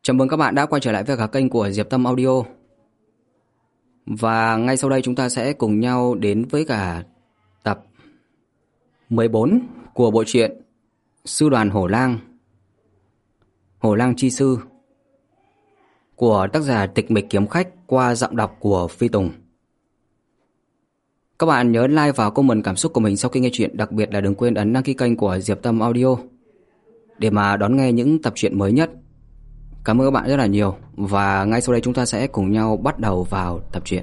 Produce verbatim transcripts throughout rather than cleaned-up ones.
Chào mừng các bạn đã quay trở lại với cả kênh của Diệp Tâm Audio. Và ngay sau đây chúng ta sẽ cùng nhau đến với cả tập mười bốn của bộ truyện Sư đoàn Hổ Lang, Hổ Lang Chi Sư của tác giả Tịch Mịch Kiếm Khách qua giọng đọc của Phi Tùng. Các bạn nhớ like và comment cảm xúc của mình sau khi nghe chuyện, đặc biệt là đừng quên ấn đăng ký kênh của Diệp Tâm Audio để mà đón nghe những tập truyện mới nhất. Cảm ơn các bạn rất là nhiều. Và ngay sau đây chúng ta sẽ cùng nhau bắt đầu vào tập truyện.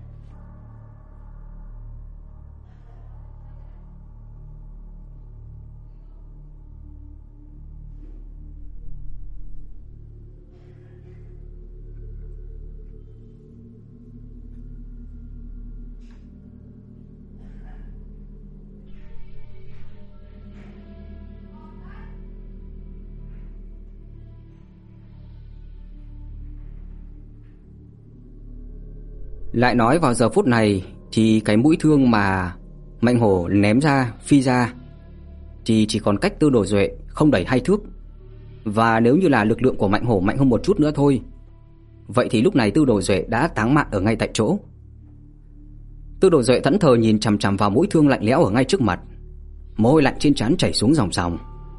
Lại nói vào giờ phút này thì cái mũi thương mà Mạnh Hổ ném ra, phi ra thì chỉ còn cách Tư Đồ Duệ không đẩy hai thước. Và nếu như là lực lượng của Mạnh Hổ mạnh hơn một chút nữa thôi, vậy thì lúc này Tư Đồ Duệ đã táng mạng ở ngay tại chỗ. Tư Đồ Duệ thẫn thờ nhìn chằm chằm vào mũi thương lạnh lẽo ở ngay trước mặt, mồ hôi lạnh trên trán chảy xuống ròng ròng.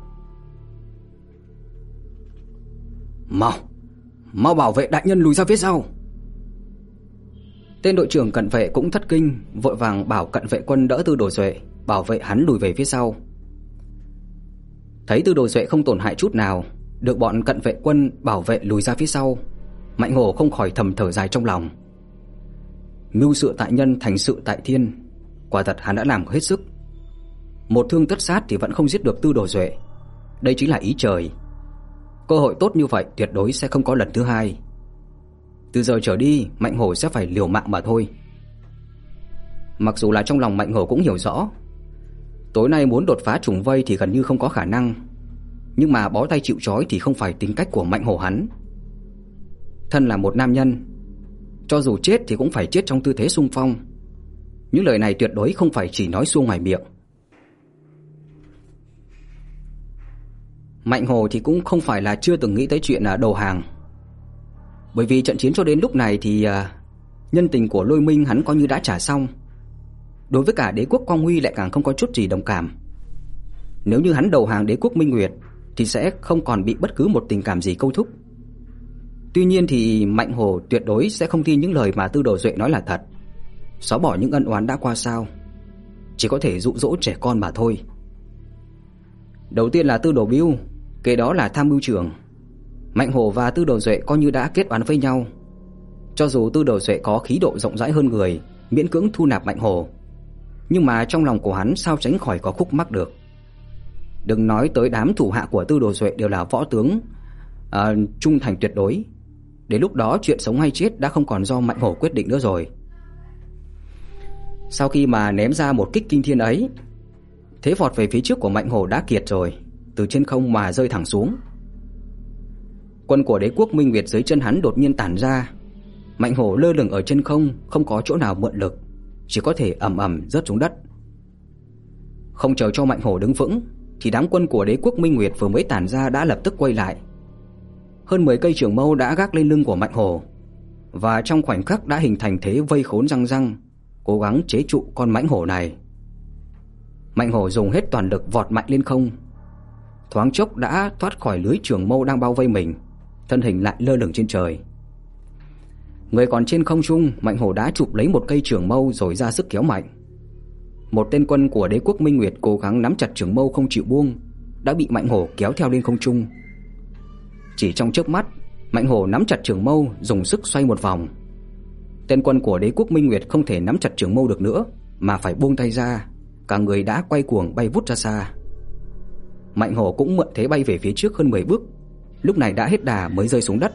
Mau, mau bảo vệ đại nhân lùi ra phía sau. Tên đội trưởng cận vệ cũng thất kinh, vội vàng bảo cận vệ quân đỡ Tư Đồ Duệ, bảo vệ hắn lùi về phía sau. Thấy Tư Đồ Duệ không tổn hại chút nào, được bọn cận vệ quân bảo vệ lùi ra phía sau, Mạnh Hổ không khỏi thầm thở dài trong lòng. Mưu sự tại nhân, thành sự tại thiên, quả thật hắn đã làm hết sức. Một thương tất sát thì vẫn không giết được Tư Đồ Duệ, đây chính là ý trời. Cơ hội tốt như vậy tuyệt đối sẽ không có lần thứ hai. Từ giờ trở đi, Mạnh Hổ sẽ phải liều mạng mà thôi. Mặc dù là trong lòng Mạnh Hổ cũng hiểu rõ, tối nay muốn đột phá trùng vây thì gần như không có khả năng, nhưng mà bó tay chịu trói thì không phải tính cách của Mạnh Hổ hắn. Thân là một nam nhân, cho dù chết thì cũng phải chết trong tư thế xung phong. Những lời này tuyệt đối không phải chỉ nói suông ngoài miệng. Mạnh Hổ thì cũng không phải là chưa từng nghĩ tới chuyện là đầu hàng. Bởi vì trận chiến cho đến lúc này thì uh, nhân tình của Lôi Minh hắn coi như đã trả xong. Đối với cả đế quốc Quang Huy lại càng không có chút gì đồng cảm. Nếu như hắn đầu hàng đế quốc Minh Nguyệt thì sẽ không còn bị bất cứ một tình cảm gì câu thúc. Tuy nhiên thì Mạnh Hổ tuyệt đối sẽ không tin những lời mà Tư Đồ Duệ nói là thật. Xóa bỏ những ân oán đã qua sao, chỉ có thể dụ dỗ trẻ con mà thôi. Đầu tiên là Tư Đồ Bưu, kế đó là Tham Mưu Trưởng. Mạnh Hổ và Tư Đồ Duệ coi như đã kết oán với nhau. Cho dù Tư Đồ Duệ có khí độ rộng rãi hơn người, miễn cưỡng thu nạp Mạnh Hổ, nhưng mà trong lòng của hắn sao tránh khỏi có khúc mắc được. Đừng nói tới đám thủ hạ của Tư Đồ Duệ đều là võ tướng à, trung thành tuyệt đối. Đến lúc đó chuyện sống hay chết đã không còn do Mạnh Hổ quyết định nữa rồi. Sau khi mà ném ra một kích kinh thiên ấy, thế vọt về phía trước của Mạnh Hổ đã kiệt rồi, từ trên không mà rơi thẳng xuống. Quân của đế quốc Minh Nguyệt dưới chân hắn đột nhiên tản ra. Mạnh Hổ lơ lửng ở trên không, không có chỗ nào mượn lực, chỉ có thể ầm ầm rớt xuống đất. Không chờ cho Mạnh Hổ đứng vững thì đám quân của đế quốc Minh Nguyệt vừa mới tản ra đã lập tức quay lại. Hơn mười cây trường mâu đã gác lên lưng của Mạnh Hổ, và trong khoảnh khắc đã hình thành thế vây khốn răng răng, cố gắng chế trụ con mãnh hổ này. Mạnh Hổ dùng hết toàn lực vọt mạnh lên không, thoáng chốc đã thoát khỏi lưới trường mâu đang bao vây mình, thân hình lại lơ lửng trên trời. Người còn trên không trung, Mạnh Hổ đã chụp lấy một cây trường mâu rồi ra sức kéo mạnh. Một tên quân của đế quốc Minh Nguyệt cố gắng nắm chặt trường mâu không chịu buông, đã bị Mạnh Hổ kéo theo lên không trung. Chỉ trong chớp mắt, Mạnh Hổ nắm chặt trường mâu, dùng sức xoay một vòng. Tên quân của đế quốc Minh Nguyệt không thể nắm chặt trường mâu được nữa, mà phải buông tay ra, cả người đã quay cuồng bay vút ra xa. Mạnh Hổ cũng mượn thế bay về phía trước hơn mười bước, lúc này đã hết đà mới rơi xuống đất.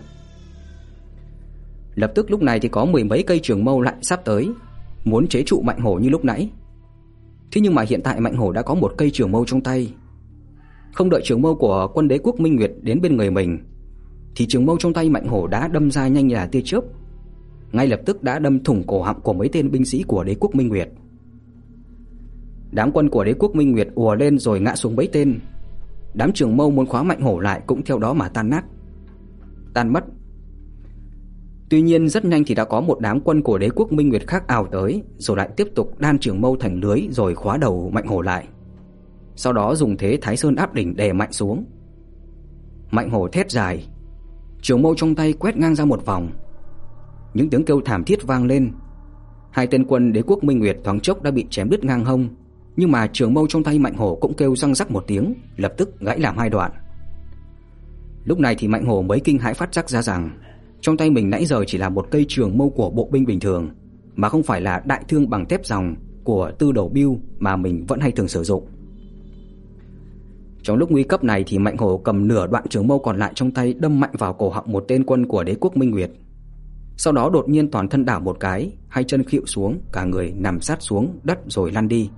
Lập tức lúc này thì có mười mấy cây trường mâu lại sắp tới, muốn chế trụ Mạnh Hổ như lúc nãy. Thế nhưng mà hiện tại Mạnh Hổ đã có một cây trường mâu trong tay. Không đợi trường mâu của quân đế quốc Minh Nguyệt đến bên người mình, thì trường mâu trong tay Mạnh Hổ đã đâm ra nhanh như là tia chớp, ngay lập tức đã đâm thủng cổ họng của mấy tên binh sĩ của đế quốc Minh Nguyệt. Đám quân của đế quốc Minh Nguyệt ùa lên rồi ngã xuống mấy tên. Đám trường mâu muốn khóa Mạnh Hổ lại cũng theo đó mà tan nát. tan mất. Tuy nhiên rất nhanh thì đã có một đám quân của đế quốc Minh Nguyệt khác ào tới, rồi lại tiếp tục đan trường mâu thành lưới rồi khóa đầu Mạnh Hổ lại. Sau đó dùng thế Thái Sơn áp đỉnh đè mạnh xuống. Mạnh Hổ thét dài, trường mâu trong tay quét ngang ra một vòng. Những tiếng kêu thảm thiết vang lên. Hai tên quân đế quốc Minh Nguyệt thoáng chốc đã bị chém đứt ngang hông, nhưng mà trường mâu trong tay Mạnh Hổ cũng kêu răng rắc một tiếng, lập tức gãy làm hai đoạn. Lúc này thì Mạnh Hổ mới kinh hãi phát giác ra rằng trong tay mình nãy giờ chỉ là một cây trường mâu của bộ binh bình thường, mà không phải là đại thương bằng thép ròng của Tư Đầu Bưu mà mình vẫn hay thường sử dụng. Trong lúc nguy cấp này thì Mạnh Hổ cầm nửa đoạn trường mâu còn lại trong tay đâm mạnh vào cổ họng một tên quân của đế quốc Minh Nguyệt. Sau đó đột nhiên toàn thân đảo một cái, hai chân khuỵu xuống, cả người nằm sát xuống đất rồi lăn đi.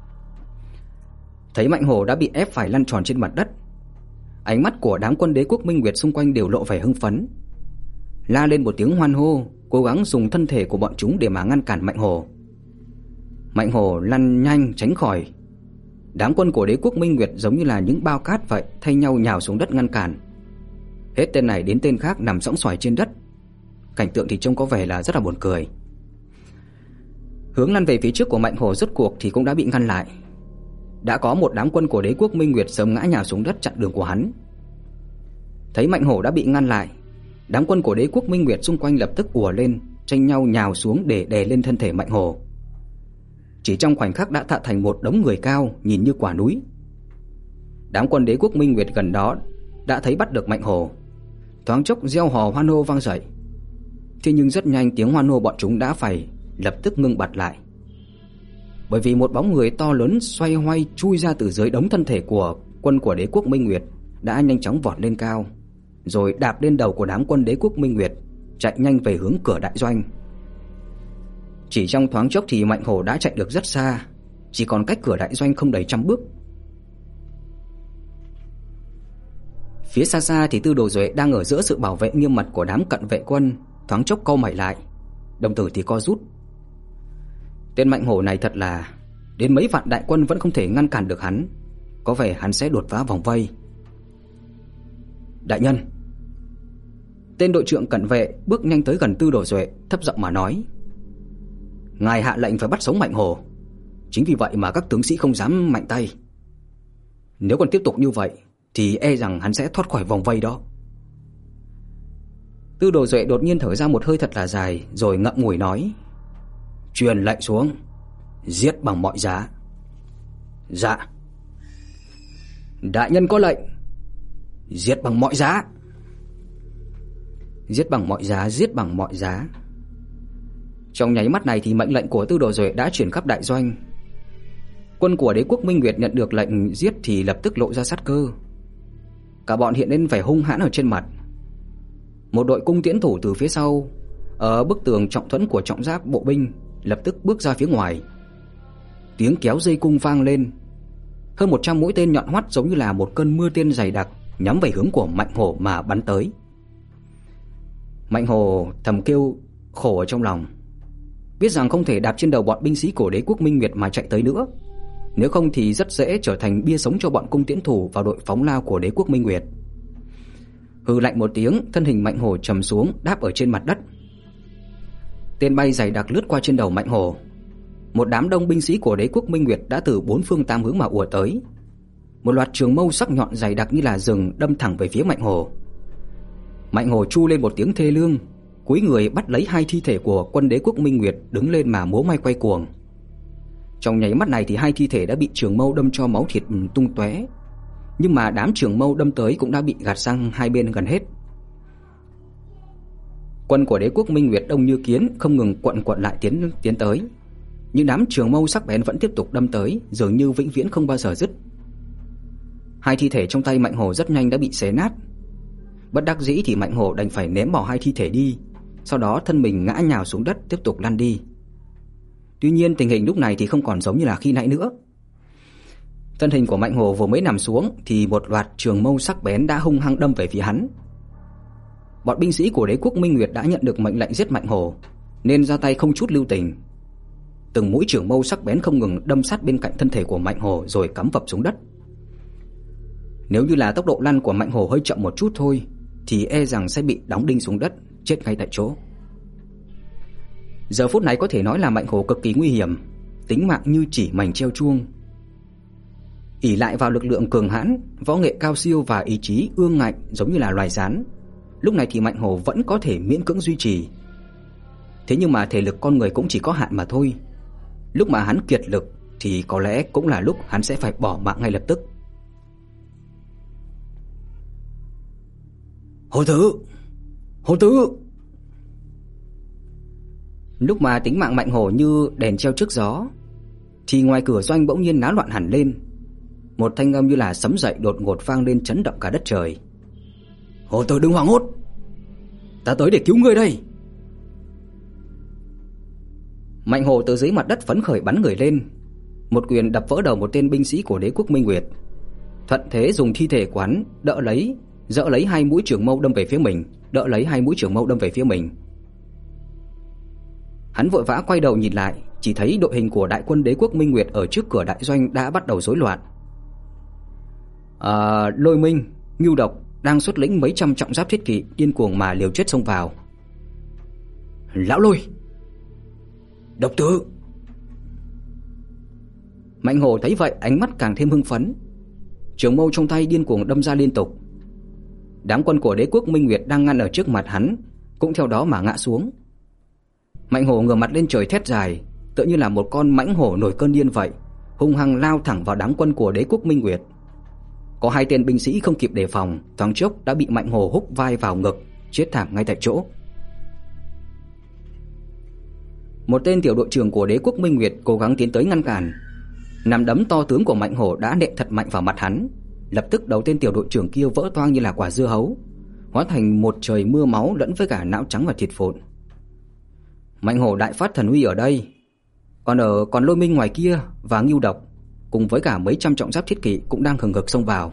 Thấy Mạnh Hổ đã bị ép phải lăn tròn trên mặt đất, ánh mắt của đám quân đế quốc Minh Nguyệt xung quanh đều lộ vẻ hưng phấn, la lên một tiếng hoan hô, cố gắng dùng thân thể của bọn chúng để mà ngăn cản Mạnh Hổ. Mạnh Hổ lăn nhanh tránh khỏi. Đám quân của đế quốc Minh Nguyệt giống như là những bao cát vậy, thay nhau nhào xuống đất ngăn cản. Hết tên này đến tên khác nằm sõng soài trên đất. Cảnh tượng thì trông có vẻ là rất là buồn cười. Hướng lăn về phía trước của Mạnh Hổ rốt cuộc thì cũng đã bị ngăn lại. Đã có một đám quân của đế quốc Minh Nguyệt sớm ngã nhào xuống đất chặn đường của hắn. Thấy Mạnh Hổ đã bị ngăn lại, đám quân của đế quốc Minh Nguyệt xung quanh lập tức ùa lên, tranh nhau nhào xuống để đè lên thân thể Mạnh Hổ. Chỉ trong khoảnh khắc đã tạo thành một đống người cao nhìn như quả núi. Đám quân đế quốc Minh Nguyệt gần đó đã thấy bắt được Mạnh Hổ, thoáng chốc reo hò hoan hô vang dậy. Thế nhưng rất nhanh tiếng hoan hô bọn chúng đã phải lập tức ngưng bặt lại, bởi vì một bóng người to lớn xoay hoay chui ra từ dưới đống thân thể của quân của đế quốc Minh Nguyệt đã nhanh chóng vọt lên cao, rồi đạp lên đầu của đám quân đế quốc Minh Nguyệt, chạy nhanh về hướng cửa đại doanh. Chỉ trong thoáng chốc thì Mạnh Hổ đã chạy được rất xa, chỉ còn cách cửa đại doanh không đầy trăm bước. Phía xa xa thì Tư Đồ Duệ đang ở giữa sự bảo vệ nghiêm mật của đám cận vệ quân, thoáng chốc cau mày lại, đồng tử thì co rút. Tên Mạnh Hổ này thật là đến mấy vạn đại quân vẫn không thể ngăn cản được hắn, có vẻ hắn sẽ đột phá vòng vây. Đại nhân. Tên đội trưởng cận vệ bước nhanh tới gần Tư Đồ Duệ, thấp giọng mà nói: Ngài hạ lệnh phải bắt sống Mạnh Hổ, chính vì vậy mà các tướng sĩ không dám mạnh tay. Nếu còn tiếp tục như vậy thì e rằng hắn sẽ thoát khỏi vòng vây đó. Tư Đồ Duệ đột nhiên thở ra một hơi thật là dài, rồi ngậm ngùi nói: Truyền lệnh xuống, giết bằng mọi giá. Dạ. Đại nhân có lệnh. Giết bằng mọi giá. Giết bằng mọi giá, giết bằng mọi giá. Trong nháy mắt này thì mệnh lệnh của Tư Đồ Duệ đã truyền khắp đại doanh. Quân của đế quốc Minh Nguyệt nhận được lệnh giết thì lập tức lộ ra sát cơ. Cả bọn hiện lên vẻ hung hãn ở trên mặt. Một đội cung tiễn thủ từ phía sau, ở bức tường trọng thuẫn của trọng giáp bộ binh, lập tức bước ra phía ngoài. Tiếng kéo dây cung vang lên. Hơn một trăm mũi tên nhọn hoắt giống như là một cơn mưa tên dày đặc nhắm về hướng của Mạnh Hổ mà bắn tới. Mạnh Hổ thầm kêu khổ ở trong lòng, biết rằng không thể đạp trên đầu bọn binh sĩ của đế quốc Minh Nguyệt mà chạy tới nữa, nếu không thì rất dễ trở thành bia sống cho bọn cung tiễn thủ vào đội phóng lao của đế quốc Minh Nguyệt. Hừ lạnh một tiếng, thân hình Mạnh Hổ trầm xuống đáp ở trên mặt đất. Tên bay dày đặc lướt qua trên đầu Mạnh Hổ. Một đám đông binh sĩ của đế quốc Minh Nguyệt đã từ bốn phương tám hướng mà ùa tới. Một loạt trường mâu sắc nhọn dày đặc như là rừng đâm thẳng về phía Mạnh Hổ. Mạnh Hổ chu lên một tiếng thê lương, cúi người bắt lấy hai thi thể của quân đế quốc Minh Nguyệt, đứng lên mà múa may quay cuồng. Trong nháy mắt này thì hai thi thể đã bị trường mâu đâm cho máu thịt tung tóe, nhưng mà đám trường mâu đâm tới cũng đã bị gạt sang hai bên gần hết. Quân của đế quốc Minh Nguyệt đông như kiến, không ngừng quận quận lại tiến tiến tới. Nhưng đám trường mâu sắc bén vẫn tiếp tục đâm tới, dường như vĩnh viễn không bao giờ dứt. Hai thi thể trong tay Mạnh Hổ rất nhanh đã bị xé nát. Bất đắc dĩ thì Mạnh Hổ đành phải ném bỏ hai thi thể đi, sau đó thân mình ngã nhào xuống đất tiếp tục lăn đi. Tuy nhiên tình hình lúc này thì không còn giống như là khi nãy nữa. Thân hình của Mạnh Hổ vừa mới nằm xuống thì một loạt trường mâu sắc bén đã hung hăng đâm về phía hắn. Bọn binh sĩ của đế quốc Minh Nguyệt đã nhận được mệnh lệnh giết Mạnh Hổ, nên ra tay không chút lưu tình. Từng mũi trường mâu sắc bén không ngừng đâm sát bên cạnh thân thể của Mạnh Hổ rồi cắm phập xuống đất. Nếu như là tốc độ lăn của Mạnh Hổ hơi chậm một chút thôi thì e rằng sẽ bị đóng đinh xuống đất, chết ngay tại chỗ. Giờ phút này có thể nói là Mạnh Hổ cực kỳ nguy hiểm, tính mạng như chỉ mảnh treo chuông. Ỷ lại vào lực lượng cường hãn, võ nghệ cao siêu và ý chí ương ngạnh giống như là loài rắn, lúc này thì Mạnh Hổ vẫn có thể miễn cưỡng duy trì. Thế nhưng mà thể lực con người cũng chỉ có hạn mà thôi. Lúc mà hắn kiệt lực thì có lẽ cũng là lúc hắn sẽ phải bỏ mạng ngay lập tức. Hổ tử! Hổ tử! Lúc mà tính mạng Mạnh Hổ như đèn treo trước gió thì ngoài cửa doanh bỗng nhiên náo loạn hẳn lên. Một thanh âm như là sấm dậy đột ngột vang lên chấn động cả đất trời. Hổ tử đừng hoảng hốt, ta tới để cứu ngươi đây. Mạnh Hổ từ dưới mặt đất phấn khởi bắn người lên, một quyền đập vỡ đầu một tên binh sĩ của đế quốc Minh Nguyệt, thuận thế dùng thi thể quán đỡ lấy, dỡ lấy hai mũi trường mâu đâm về phía mình, đỡ lấy hai mũi trường mâu đâm về phía mình. Hắn vội vã quay đầu nhìn lại, chỉ thấy đội hình của đại quân đế quốc Minh Nguyệt ở trước cửa đại doanh đã bắt đầu rối loạn. À, Lôi Minh, Ngưu Độc đang xuất lĩnh mấy trăm trọng giáp thiết kỵ điên cuồng mà liều chết xông vào. Lão Lôi, Độc Tử. Mạnh Hổ thấy vậy ánh mắt càng thêm hưng phấn, trường mâu trong tay điên cuồng đâm ra liên tục. Đám quân của đế quốc Minh Nguyệt đang ngăn ở trước mặt hắn cũng theo đó mà ngã xuống. Mạnh Hổ ngửa mặt lên trời thét dài, tựa như là một con mãnh hổ nổi cơn điên vậy, hung hăng lao thẳng vào đám quân của đế quốc Minh Nguyệt. Có hai tên binh sĩ không kịp đề phòng, thoáng chốc đã bị Mạnh Hổ húc vai vào ngực, chết thảm ngay tại chỗ. Một tên tiểu đội trưởng của đế quốc Minh Nguyệt cố gắng tiến tới ngăn cản, nắm đấm to tướng của Mạnh Hổ đã nện thật mạnh vào mặt hắn. Lập tức đầu tên tiểu đội trưởng kia vỡ toang như là quả dưa hấu, hóa thành một trời mưa máu lẫn với cả não trắng và thịt vụn. Mạnh Hổ đại phát thần uy ở đây, còn ở còn Lôi Minh ngoài kia và Ngưu Độc cùng với cả mấy trăm trọng giáp thiết kỵ cũng đang hừng hực xông vào.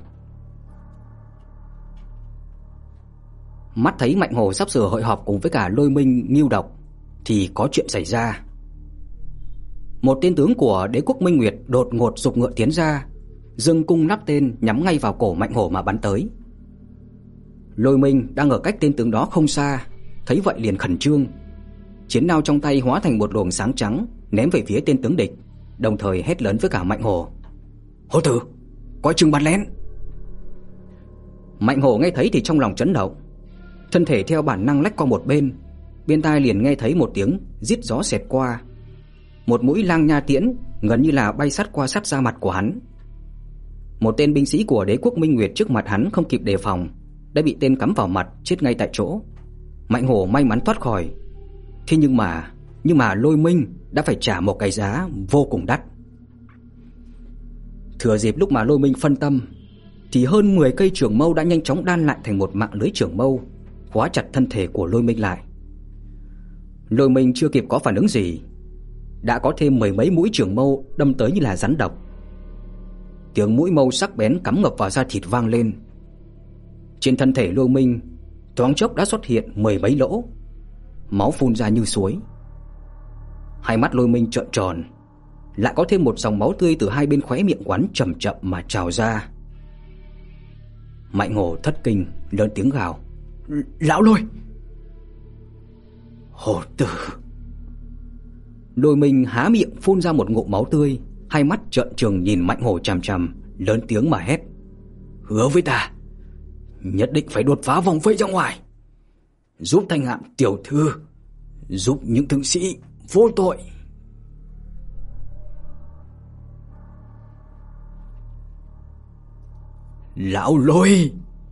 Mắt thấy Mạnh Hổ sắp sửa hội họp cùng với cả Lôi Minh, Ngưu Độc thì có chuyện xảy ra. Một tên tướng của đế quốc Minh Nguyệt đột ngột giục ngựa tiến ra, dâng cung nắp tên nhắm ngay vào cổ Mạnh Hổ mà bắn tới. Lôi Minh đang ở cách tên tướng đó không xa, thấy vậy liền khẩn trương, chiến đao trong tay hóa thành một luồng sáng trắng ném về phía tên tướng địch, đồng thời hét lớn với cả Mạnh Hổ: Hổ tử, coi chừng bắn lén. Mạnh Hổ nghe thấy thì trong lòng chấn động, thân thể theo bản năng lách qua một bên, bên tai liền nghe thấy một tiếng rít gió xẹt qua. Một mũi lang nha tiễn gần như là bay sát qua sát da mặt của hắn. Một tên binh sĩ của đế quốc Minh Nguyệt trước mặt hắn không kịp đề phòng, đã bị tên cắm vào mặt, chết ngay tại chỗ. Mạnh Hổ may mắn thoát khỏi. Thế nhưng mà Nhưng mà Lôi Minh đã phải trả một cái giá vô cùng đắt. Thừa dịp lúc mà Lôi Minh phân tâm thì hơn mười cây trường mâu đã nhanh chóng đan lại thành một mạng lưới trường mâu, khóa chặt thân thể của Lôi Minh lại. Lôi Minh chưa kịp có phản ứng gì, đã có thêm mười mấy mũi trường mâu đâm tới như là rắn độc. Tiếng mũi mâu sắc bén cắm ngập vào da thịt vang lên. Trên thân thể Lôi Minh thoáng chốc đã xuất hiện mười mấy lỗ, máu phun ra như suối. Hai mắt Lôi Minh trợn tròn, lại có thêm một dòng máu tươi từ hai bên khóe miệng quán chậm chậm mà trào ra. Mạnh Hổ thất kinh lớn tiếng gào: Lão Lôi! Hổ tử! Lôi Minh há miệng phun ra một ngụm máu tươi, hai mắt trợn trừng nhìn Mạnh Hổ chằm chằm, lớn tiếng mà hét: Hứa với ta, nhất định phải đột phá vòng vây ra ngoài, giúp Thanh Hạm tiểu thư, giúp những tướng sĩ vô tội. Lão Lôi!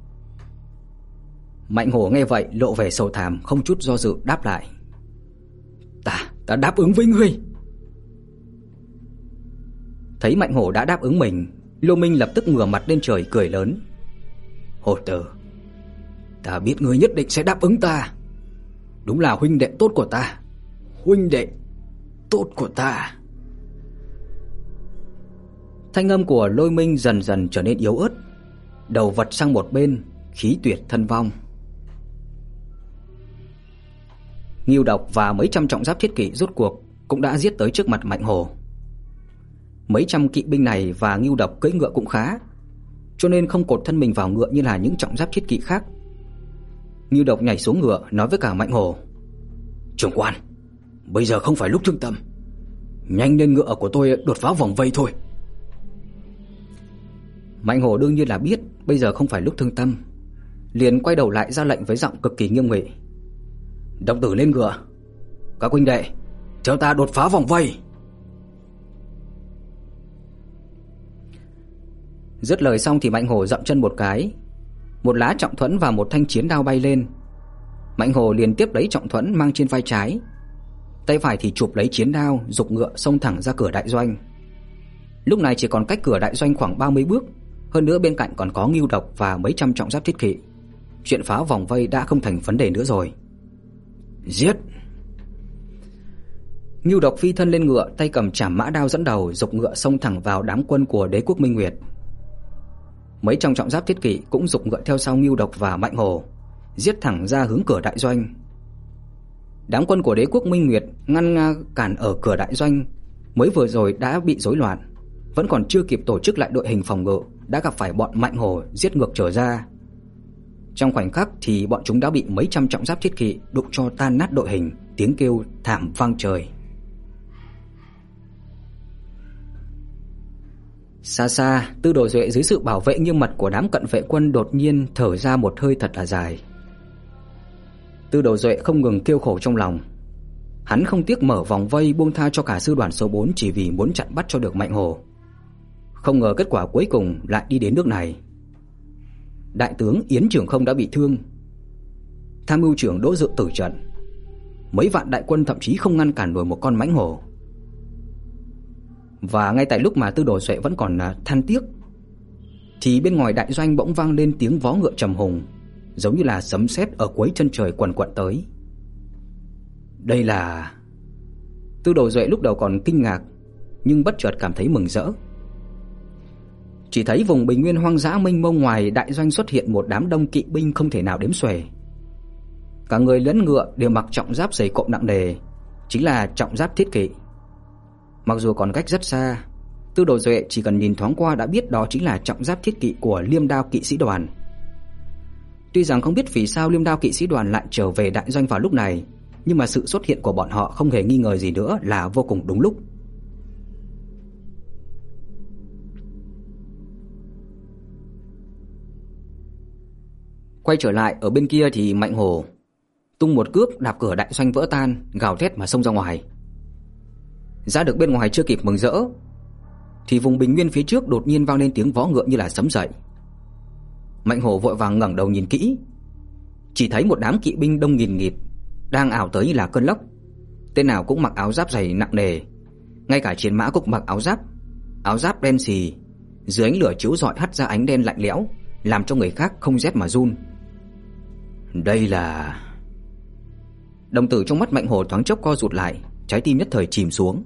Mạnh Hổ nghe vậy lộ vẻ sầu thảm, không chút do dự đáp lại: Ta, ta đáp ứng với ngươi. Thấy Mạnh Hổ đã đáp ứng mình, Lôi Minh lập tức ngửa mặt lên trời cười lớn: Hổ tử, ta biết ngươi nhất định sẽ đáp ứng ta. Đúng là huynh đệ tốt của ta, huynh đệ tốt của ta. Thanh âm của Lôi Minh dần dần trở nên yếu ớt, đầu vật sang một bên, khí tuyệt thân vong. Ngưu Độc và mấy trăm trọng giáp thiết kỵ rốt cuộc cũng đã giết tới trước mặt Mạnh Hổ. Mấy trăm kỵ binh này và Ngưu Độc cưỡi ngựa cũng khá, cho nên không cột thân mình vào ngựa như là những trọng giáp thiết kỵ khác. Ngưu Độc nhảy xuống ngựa nói với cả Mạnh Hổ: "Trưởng quan, bây giờ không phải lúc thương tâm, nhanh lên ngựa của tôi đột phá vòng vây thôi." Mạnh Hổ đương nhiên là biết bây giờ không phải lúc thương tâm, liền quay đầu lại ra lệnh với giọng cực kỳ nghiêm nghị: "Đồng tử lên ngựa, các huynh đệ, theo ta đột phá vòng vây." Dứt lời xong thì Mạnh Hổ dậm chân một cái, một lá trọng thuẫn và một thanh chiến đao bay lên. Mạnh Hổ liền tiếp lấy trọng thuẫn mang trên vai trái, tay phải thì chụp lấy chiến đao, giục ngựa xông thẳng ra cửa đại doanh. Lúc này chỉ còn cách cửa đại doanh khoảng ba mươi bước, hơn nữa bên cạnh còn có Ngưu Độc và mấy trăm trọng giáp thiết kỵ. Chuyện phá vòng vây đã không thành vấn đề nữa rồi. Giết! Ngưu Độc phi thân lên ngựa, tay cầm trảm mã đao dẫn đầu, giục ngựa xông thẳng vào đám quân của Đế quốc Minh Nguyệt. Mấy trăm trọng giáp thiết kỵ cũng giục ngựa theo sau Ngưu Độc và Mạnh Hổ, giết thẳng ra hướng cửa đại doanh. Đám quân của Đế quốc Minh Nguyệt ngăn cản ở cửa đại doanh mới vừa rồi đã bị rối loạn, vẫn còn chưa kịp tổ chức lại đội hình phòng ngự đã gặp phải bọn Mạnh Hổ giết ngược trở ra. Trong khoảnh khắc thì bọn chúng đã bị mấy trăm trọng giáp thiết kỵ đụng cho tan nát đội hình, tiếng kêu thảm vang trời. Xa xa, Tư Đồ Duệ dưới sự bảo vệ nghiêm mật của đám cận vệ quân đột nhiên thở ra một hơi thật là dài. Tư Đồ Duệ không ngừng kêu khổ trong lòng. Hắn không tiếc mở vòng vây buông tha cho cả sư đoàn số bốn chỉ vì muốn chặn bắt cho được Mạnh Hổ. Không ngờ kết quả cuối cùng lại đi đến nước này. Đại tướng Yến Trường Không đã bị thương, tham mưu trưởng Đỗ Dự tử trận, mấy vạn đại quân thậm chí không ngăn cản nổi một con mãnh hổ. Và ngay tại lúc mà Tư Đồ Duệ vẫn còn than tiếc thì bên ngoài đại doanh bỗng vang lên tiếng vó ngựa trầm hùng, giống như là sấm sét ở cuối chân trời quần quật tới. Đây là... Tư Đồ Duệ lúc đầu còn kinh ngạc, nhưng bất chợt cảm thấy mừng rỡ. Chỉ thấy vùng bình nguyên hoang dã mênh mông ngoài đại doanh xuất hiện một đám đông kỵ binh không thể nào đếm xuể. Cả người lẫn ngựa đều mặc trọng giáp dày cộm nặng nề, chính là trọng giáp thiết kỵ. Mặc dù còn cách rất xa, Tư Đồ Duệ chỉ cần nhìn thoáng qua đã biết đó chính là trọng giáp thiết kỵ của Liêm Đao kỵ sĩ đoàn. Tuy rằng không biết vì sao Liêm Đao kỵ sĩ đoàn lại trở về đại doanh vào lúc này, nhưng mà sự xuất hiện của bọn họ không hề nghi ngờ gì nữa là vô cùng đúng lúc. Quay trở lại ở bên kia thì Mạnh Hổ tung một cước đạp cửa đại doanh vỡ tan, gào thét mà xông ra ngoài. Ra được bên ngoài chưa kịp mừng rỡ thì vùng bình nguyên phía trước đột nhiên vang lên tiếng vó ngựa như là sấm dậy. Mạnh Hổ vội vàng ngẩng đầu nhìn kỹ, chỉ thấy một đám kỵ binh đông nghìn nghịt đang ảo tới như là cơn lốc. Tên nào cũng mặc áo giáp dày nặng nề, ngay cả chiến mã cũng mặc áo giáp, áo giáp đen xì, dưới ánh lửa chiếu rọi hắt ra ánh đen lạnh lẽo, làm cho người khác không rét mà run. Đây là... Đồng tử trong mắt Mạnh Hổ thoáng chốc co rụt lại, trái tim nhất thời chìm xuống.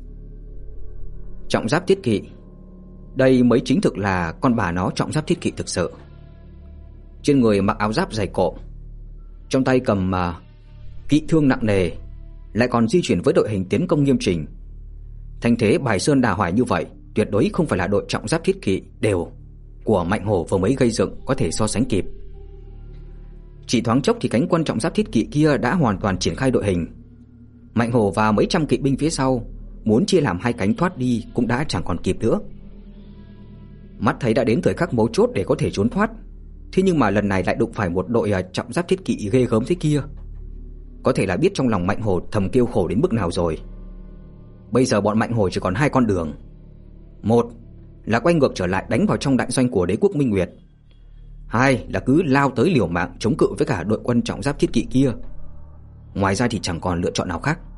Trọng giáp thiết kỵ, đây mới chính thực là con bà nó trọng giáp thiết kỵ thực sự. Trên người mặc áo giáp dày cộm, trong tay cầm uh, kỵ thương nặng nề, lại còn di chuyển với đội hình tiến công nghiêm chỉnh. Thanh thế bài sơn đả hỏa như vậy tuyệt đối không phải là đội trọng giáp thiết kỵ đều của Mạnh Hổ vừa mới gây dựng có thể so sánh kịp. Chỉ thoáng chốc thì cánh quân trọng giáp thiết kỵ kia đã hoàn toàn triển khai đội hình. Mạnh Hổ và mấy trăm kỵ binh phía sau muốn chia làm hai cánh thoát đi cũng đã chẳng còn kịp nữa. Mắt thấy đã đến thời khắc mấu chốt để có thể trốn thoát, thế nhưng mà lần này lại đụng phải một đội trọng giáp thiết kỵ ghê gớm thế kia. Có thể là biết trong lòng Mạnh Hổ thầm kêu khổ đến mức nào rồi. Bây giờ bọn Mạnh Hổ chỉ còn hai con đường. Một là quay ngược trở lại đánh vào trong đại doanh của Đế quốc Minh Nguyệt. Hai là cứ lao tới liều mạng chống cự với cả đội quân trọng giáp thiết kỵ kia. Ngoài ra thì chẳng còn lựa chọn nào khác.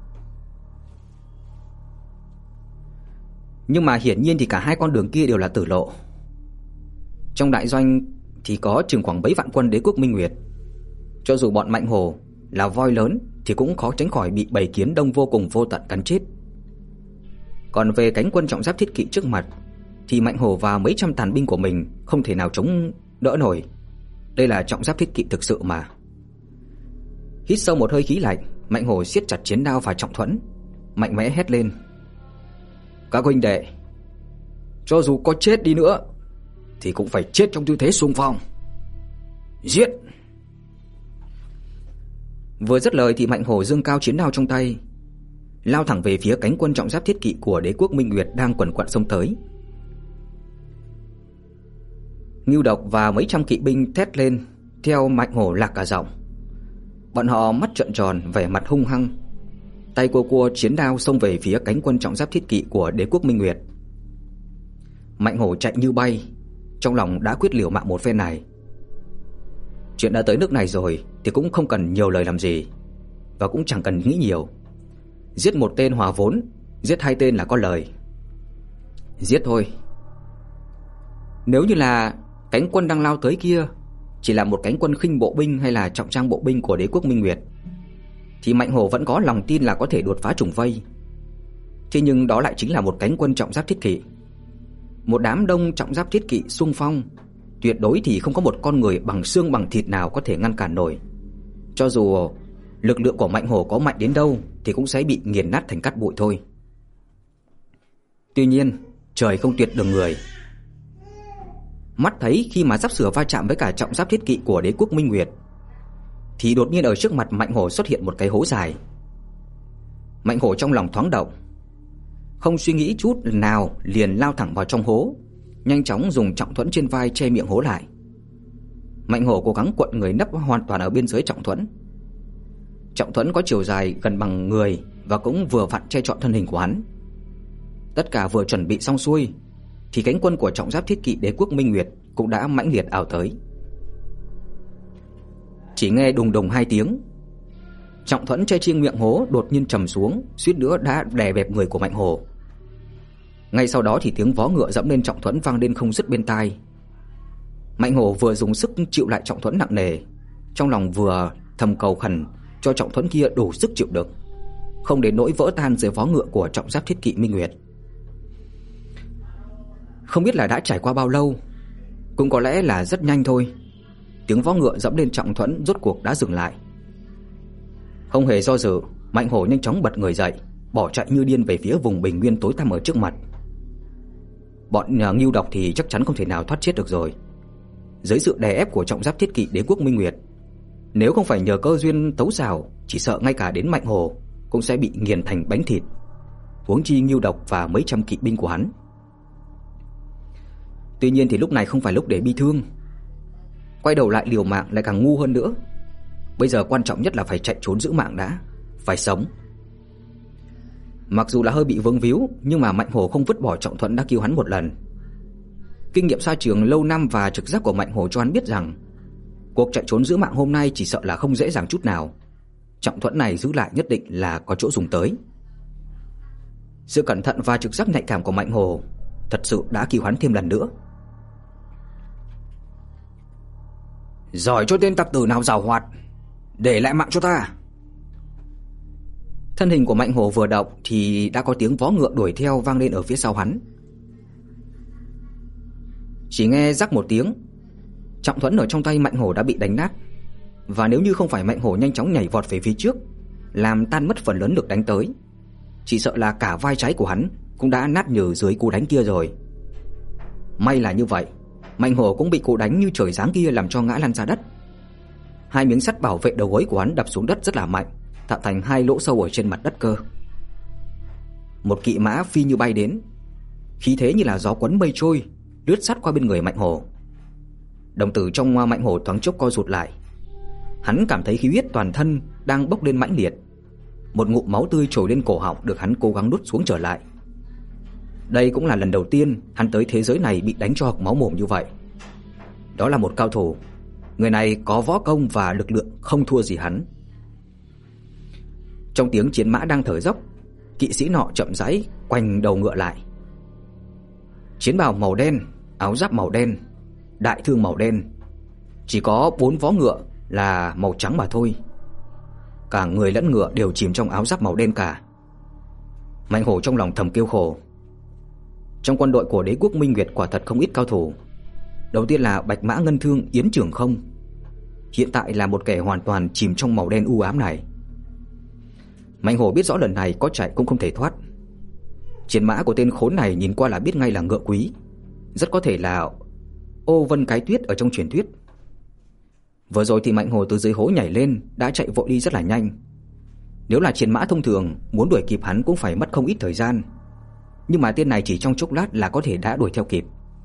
Nhưng mà hiển nhiên thì cả hai con đường kia đều là tử lộ. Trong đại doanh thì có chừng khoảng mấy vạn quân Đế quốc Minh Nguyệt. Cho dù bọn Mạnh Hổ là voi lớn thì cũng khó tránh khỏi bị bầy kiến đông vô cùng vô tận cắn chết. Còn về cánh quân trọng giáp thiết kỵ trước mặt thì Mạnh Hổ và mấy trăm tàn binh của mình không thể nào chống đỡ nổi. Đây là trọng giáp thiết kỵ thực sự mà. Hít sâu một hơi khí lạnh, Mạnh Hổ siết chặt chiến đao và trọng thuẫn, mạnh mẽ hét lên: Các huynh đệ, cho dù có chết đi nữa thì cũng phải chết trong tư thế xung phong. Giết! Vừa dứt lời thì Mạnh Hổ giương cao chiến đao trong tay, lao thẳng về phía cánh quân trọng giáp thiết kỵ của Đế quốc Minh Nguyệt đang quần quật xông tới. Ngưu Độc và mấy trăm kỵ binh thét lên theo Mạnh Hổ lạc cả giọng. Bọn họ mắt trợn tròn, vẻ mặt hung hăng, tay cua cua chiến đao xông về phía cánh quân trọng giáp thiết kỵ của Đế quốc Minh Nguyệt. Mạnh Hổ chạy như bay, trong lòng đã quyết liều mạng một phen này. Chuyện đã tới nước này rồi thì cũng không cần nhiều lời làm gì, và cũng chẳng cần nghĩ nhiều. Giết một tên hòa vốn, giết hai tên là có lời. Giết thôi. Nếu như là cánh quân đang lao tới kia chỉ là một cánh quân khinh bộ binh hay là trọng trang bộ binh của Đế quốc Minh Nguyệt thì Mạnh Hổ vẫn có lòng tin là có thể đột phá trùng vây. Thế nhưng đó lại chính là một cánh quân trọng giáp thiết kỵ, một đám đông trọng giáp thiết kỵ xung phong, tuyệt đối thì không có một con người bằng xương bằng thịt nào có thể ngăn cản nổi. Cho dù lực lượng của Mạnh Hổ có mạnh đến đâu thì cũng sẽ bị nghiền nát thành cát bụi thôi. Tuy nhiên, trời không tuyệt đường người. Mắt thấy khi mà sắp sửa va chạm với cả trọng giáp thiết kỵ của Đế quốc Minh Nguyệt thì đột nhiên ở trước mặt Mạnh Hổ xuất hiện một cái hố dài. Mạnh Hổ trong lòng thoáng động, không suy nghĩ chút nào liền lao thẳng vào trong hố, nhanh chóng dùng trọng thuẫn trên vai che miệng hố lại. Mạnh Hổ cố gắng cuộn người nấp hoàn toàn ở bên dưới trọng thuẫn. Trọng thuẫn có chiều dài gần bằng người và cũng vừa vặn che trọn thân hình của hắn. Tất cả vừa chuẩn bị xong xuôi thì cánh quân của trọng giáp thiết kỵ Đế quốc Minh Nguyệt cũng đã mãnh liệt ảo tới. Chỉ nghe đùng đùng hai tiếng, trọng thuẫn che chiêng miệng hố đột nhiên trầm xuống, suýt nữa đã đè bẹp người của Mạnh Hổ. Ngay sau đó thì tiếng vó ngựa dẫm lên trọng thuẫn vang lên không dứt bên tai. Mạnh Hổ vừa dùng sức chịu lại trọng thuẫn nặng nề, trong lòng vừa thầm cầu khẩn cho trọng thuẫn kia đủ sức chịu đựng, không đến nỗi vỡ tan dưới vó ngựa của trọng giáp thiết kỵ Minh Nguyệt. Không biết là đã trải qua bao lâu, cũng có lẽ là rất nhanh thôi, tiếng vó ngựa dẫm lên trọng thuẫn rốt cuộc đã dừng lại. Không hề do dự, Mạnh Hổ nhanh chóng bật người dậy, bỏ chạy như điên về phía vùng bình nguyên tối tăm ở trước mặt. Bọn Ngưu Độc thì chắc chắn không thể nào thoát chết được rồi. Dưới sự đè ép của trọng giáp thiết kỵ Đế quốc Minh Nguyệt, nếu không phải nhờ cơ duyên tấu xảo, chỉ sợ ngay cả đến Mạnh Hổ cũng sẽ bị nghiền thành bánh thịt, huống chi Ngưu Độc và mấy trăm kỵ binh của hắn. Tuy nhiên thì lúc này không phải lúc để bi thương, quay đầu lại liều mạng lại càng ngu hơn nữa. Bây giờ quan trọng nhất là phải chạy trốn giữ mạng đã, phải sống. Mặc dù là hơi bị vướng víu, nhưng mà Mạnh Hổ không vứt bỏ trọng thuẫn đã cứu hắn một lần. Kinh nghiệm xa trường lâu năm và trực giác của Mạnh Hổ cho hắn biết rằng cuộc chạy trốn giữ mạng hôm nay chỉ sợ là không dễ dàng chút nào. Trọng thuẫn này giữ lại nhất định là có chỗ dùng tới. Sự cẩn thận và trực giác nhạy cảm của Mạnh Hổ thật sự đã cứu hắn thêm lần nữa. Giỏi cho tên tặc tử nào giàu hoạt, để lại mạng cho ta. Thân hình của Mạnh Hổ vừa động thì đã có tiếng vó ngựa đuổi theo vang lên ở phía sau hắn. Chỉ nghe rắc một tiếng, trọng thuẫn ở trong tay Mạnh Hổ đã bị đánh nát. Và nếu như không phải Mạnh Hổ nhanh chóng nhảy vọt về phía trước, làm tan mất phần lớn lực đánh tới, chỉ sợ là cả vai trái của hắn cũng đã nát nhừ dưới cú đánh kia rồi. May là như vậy, Mạnh Hổ cũng bị cú đánh như trời giáng kia làm cho ngã lăn ra đất. Hai miếng sắt bảo vệ đầu gối của hắn đập xuống đất rất là mạnh, tạo thành hai lỗ sâu ở trên mặt đất cơ. Một kỵ mã phi như bay đến, khí thế như là gió cuốn mây trôi, lướt sát qua bên người Mạnh Hổ. Đồng tử trong Mạnh Hổ thoáng chốc co rụt lại. Hắn cảm thấy khí huyết toàn thân đang bốc lên mãnh liệt. Một ngụm máu tươi trồi lên cổ họng được hắn cố gắng nuốt xuống trở lại. Đây cũng là lần đầu tiên hắn tới thế giới này bị đánh cho hộc máu mồm như vậy. Đó là một cao thủ, người này có võ công và lực lượng không thua gì hắn. Trong tiếng chiến mã đang thở dốc, kỵ sĩ nọ chậm rãi quanh đầu ngựa lại. Chiến bào màu đen, áo giáp màu đen, đại thương màu đen, chỉ có bốn vó ngựa là màu trắng mà thôi. Cả người lẫn ngựa đều chìm trong áo giáp màu đen cả. Mạnh Hổ trong lòng thầm kêu khổ. Trong quân đội của Đế quốc Minh Nguyệt quả thật không ít cao thủ. Đầu tiên là Bạch Mã Ngân Thương Yến Trường Không, hiện tại là một kẻ hoàn toàn chìm trong màu đen u ám này. Mạnh Hổ biết rõ lần này có chạy cũng không thể thoát. Chiến mã của tên khốn này nhìn qua là biết ngay là ngựa quý, rất có thể là Ô Vân Cái Tuyết ở trong truyền thuyết. Vừa rồi thì Mạnh Hồ từ dưới hố nhảy lên, đã chạy vội đi rất là nhanh. Nếu là chiến mã thông thường, muốn đuổi kịp hắn cũng phải mất không ít thời gian. Nhưng mà tên này chỉ trong chốc lát là có thể đã đuổi theo kịp.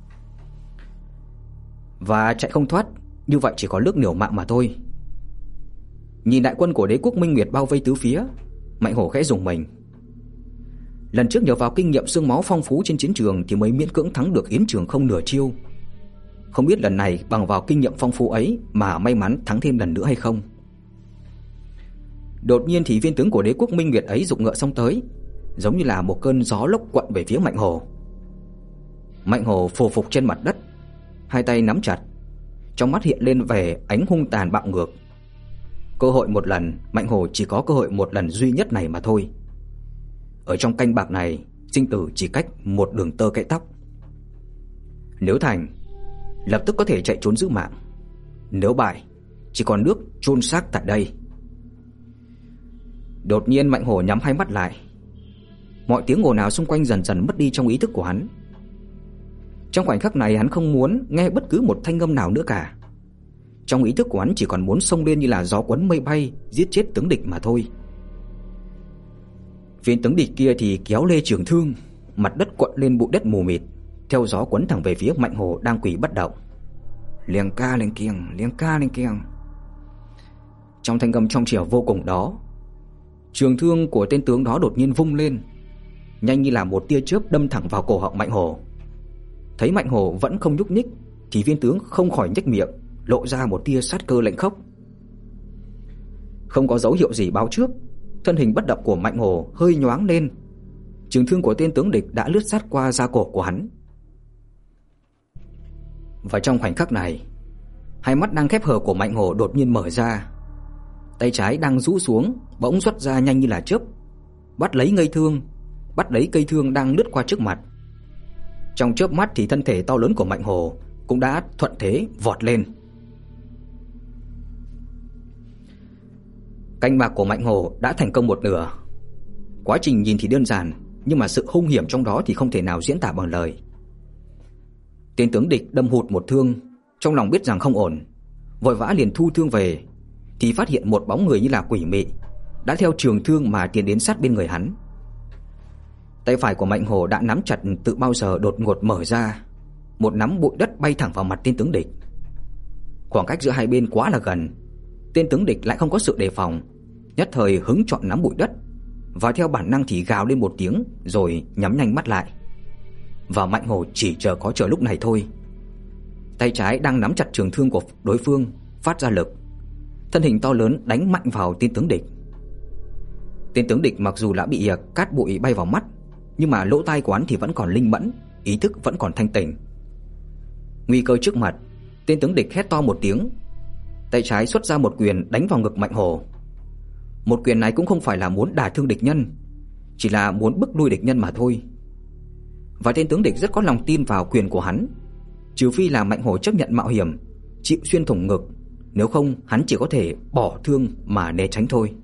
Và chạy không thoát, như vậy chỉ có nước liều mạng mà thôi. Nhìn đại quân của Đế quốc Minh Nguyệt bao vây tứ phía, Mạnh Hổ khẽ rùng mình. Lần trước nhờ vào kinh nghiệm xương máu phong phú trên chiến trường thì mới miễn cưỡng thắng được Yến Trường Không nửa chiêu. Không biết lần này bằng vào kinh nghiệm phong phú ấy mà may mắn thắng thêm lần nữa hay không. Đột nhiên thì viên tướng của Đế quốc Minh Nguyệt ấy giục ngựa xông tới, giống như là một cơn gió lốc quặn về phía Mạnh Hổ. Mạnh Hổ phù phục trên mặt đất, hai tay nắm chặt, trong mắt hiện lên vẻ ánh hung tàn bạo ngược. Cơ hội một lần, Mạnh Hổ chỉ có cơ hội một lần duy nhất này mà thôi. Ở trong canh bạc này, sinh tử chỉ cách một đường tơ kẽ tóc. Nếu thành, lập tức có thể chạy trốn giữ mạng. Nếu bại, chỉ còn nước chôn xác tại đây. Đột nhiên Mạnh Hổ nhắm hai mắt lại. Mọi tiếng ồn ào xung quanh dần dần mất đi trong ý thức của hắn. Trong khoảnh khắc này hắn không muốn nghe bất cứ một thanh âm nào nữa cả. Trong ý thức của hắn chỉ còn muốn xông lên như là gió cuốn mây bay, giết chết tướng địch mà thôi. Viên tướng địch kia thì kéo lê trường thương, mặt đất quặn lên bụi đất mù mịt, theo gió cuốn thẳng về phía Mạnh Hổ đang quỳ bất động. Lieng ca lên kieng, lieng ca lên kieng. Trong thanh âm trong trẻo vô cùng đó, trường thương của tên tướng đó đột nhiên vung lên, nhanh như là một tia chớp đâm thẳng vào cổ họng Mạnh Hổ. Thấy Mạnh Hổ vẫn không nhúc nhích thì viên tướng không khỏi nhếch miệng, lộ ra một tia sát cơ lạnh khốc. Không có dấu hiệu gì báo trước, thân hình bất động của Mạnh Hổ hơi nhoáng lên, trường thương của tên tướng địch đã lướt sát qua da cổ của hắn. Và trong khoảnh khắc này, hai mắt đang khép hờ của Mạnh Hổ đột nhiên mở ra. Tay trái đang rũ xuống, bỗng xuất ra nhanh như là chớp, bắt lấy ngây thương, bắt lấy cây thương đang lướt qua trước mặt. Trong chớp mắt thì thân thể to lớn của Mạnh Hổ cũng đã thuận thế vọt lên. Canh bạc của Mạnh Hổ đã thành công một nửa. Quá trình nhìn thì đơn giản, nhưng mà sự hung hiểm trong đó thì không thể nào diễn tả bằng lời. Tên tướng địch đâm hụt một thương, trong lòng biết rằng không ổn, vội vã liền thu thương về, thì phát hiện một bóng người như là quỷ mị đã theo trường thương mà tiến đến sát bên người hắn. Tay phải của Mạnh Hổ đã nắm chặt tự bao giờ đột ngột mở ra, một nắm bụi đất bay thẳng vào mặt tên tướng địch. Khoảng cách giữa hai bên quá là gần, tên tướng địch lại không có sự đề phòng, nhất thời hứng chọn nắm bụi đất, và theo bản năng thì gào lên một tiếng rồi nhắm nhanh mắt lại. Và Mạnh Hổ chỉ chờ có chờ lúc này thôi. Tay trái đang nắm chặt trường thương của đối phương phát ra lực, thân hình to lớn đánh mạnh vào tên tướng địch. Tên tướng địch mặc dù đã bị cát bụi bay vào mắt, nhưng mà lỗ tai của hắn thì vẫn còn linh mẫn, ý thức vẫn còn thanh tỉnh. Nguy cơ trước mặt, tên tướng địch hét to một tiếng, tay trái xuất ra một quyền đánh vào ngực Mạnh Hổ. Một quyền này cũng không phải là muốn đả thương địch nhân, chỉ là muốn bức lui địch nhân mà thôi. Và tên tướng địch rất có lòng tin vào quyền của hắn, trừ phi là Mạnh Hổ chấp nhận mạo hiểm chịu xuyên thủng ngực, nếu không hắn chỉ có thể bỏ thương mà né tránh thôi.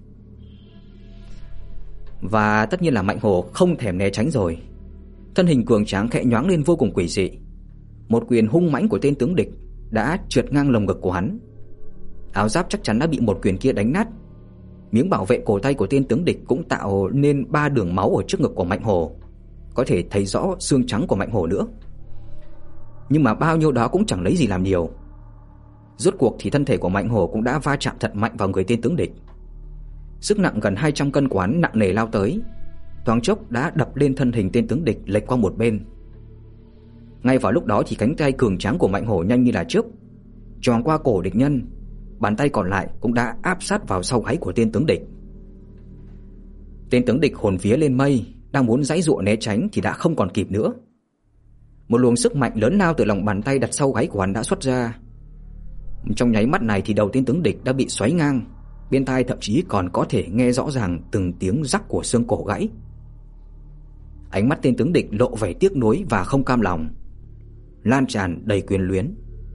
Và tất nhiên là Mạnh Hổ không thèm né tránh rồi. Thân hình cường tráng khẽ nhoáng lên vô cùng quỷ dị. Một quyền hung mãnh của tên tướng địch đã trượt ngang lồng ngực của hắn. Áo giáp chắc chắn đã bị một quyền kia đánh nát. Miếng bảo vệ cổ tay của tên tướng địch cũng tạo nên ba đường máu ở trước ngực của Mạnh Hổ, có thể thấy rõ xương trắng của Mạnh Hổ nữa. Nhưng mà bao nhiêu đó cũng chẳng lấy gì làm nhiều. Rốt cuộc thì thân thể của Mạnh Hổ cũng đã va chạm thật mạnh vào người tên tướng địch. Sức nặng gần hai trăm cân của hắn nặng nề lao tới, thoáng chốc đã đập lên thân hình tên tướng địch lệch qua một bên. Ngay vào lúc đó thì cánh tay cường tráng của Mạnh Hổ nhanh như là chớp choàng qua cổ địch nhân, bàn tay còn lại cũng đã áp sát vào sau gáy của tên tướng địch. Tên tướng địch hồn vía lên mây, đang muốn giãy giụa né tránh thì đã không còn kịp nữa. Một luồng sức mạnh lớn lao từ lòng bàn tay đặt sau gáy của hắn đã xuất ra. Trong nháy mắt này thì đầu tên tướng địch đã bị xoáy ngang, bên tai thậm chí còn có thể nghe rõ ràng từng tiếng rắc của xương cổ gãy. Ánh mắt tên tướng địch lộ vẻ tiếc nuối và không cam lòng, lan tràn đầy quyến luyến.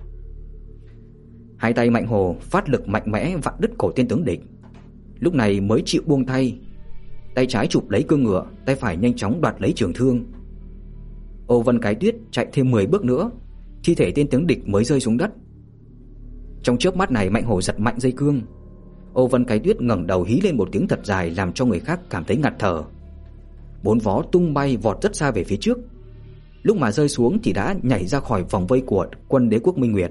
Hai tay Mạnh Hổ phát lực mạnh mẽ vặn đứt cổ tên tướng địch, lúc này mới chịu buông tay. Tay trái chụp lấy cương ngựa, tay phải nhanh chóng đoạt lấy trường thương. Ô Vân Cái Tuyết chạy thêm mười bước nữa, thi thể tên tướng địch mới rơi xuống đất. Trong chớp mắt này, Mạnh Hổ giật mạnh dây cương. Ô Vân Cái Tuyết ngẩng đầu hí lên một tiếng thật dài làm cho người khác cảm thấy ngạt thở. Bốn vó tung bay vọt rất xa về phía trước. Lúc mà rơi xuống thì đã nhảy ra khỏi vòng vây của quân Đế quốc Minh Nguyệt.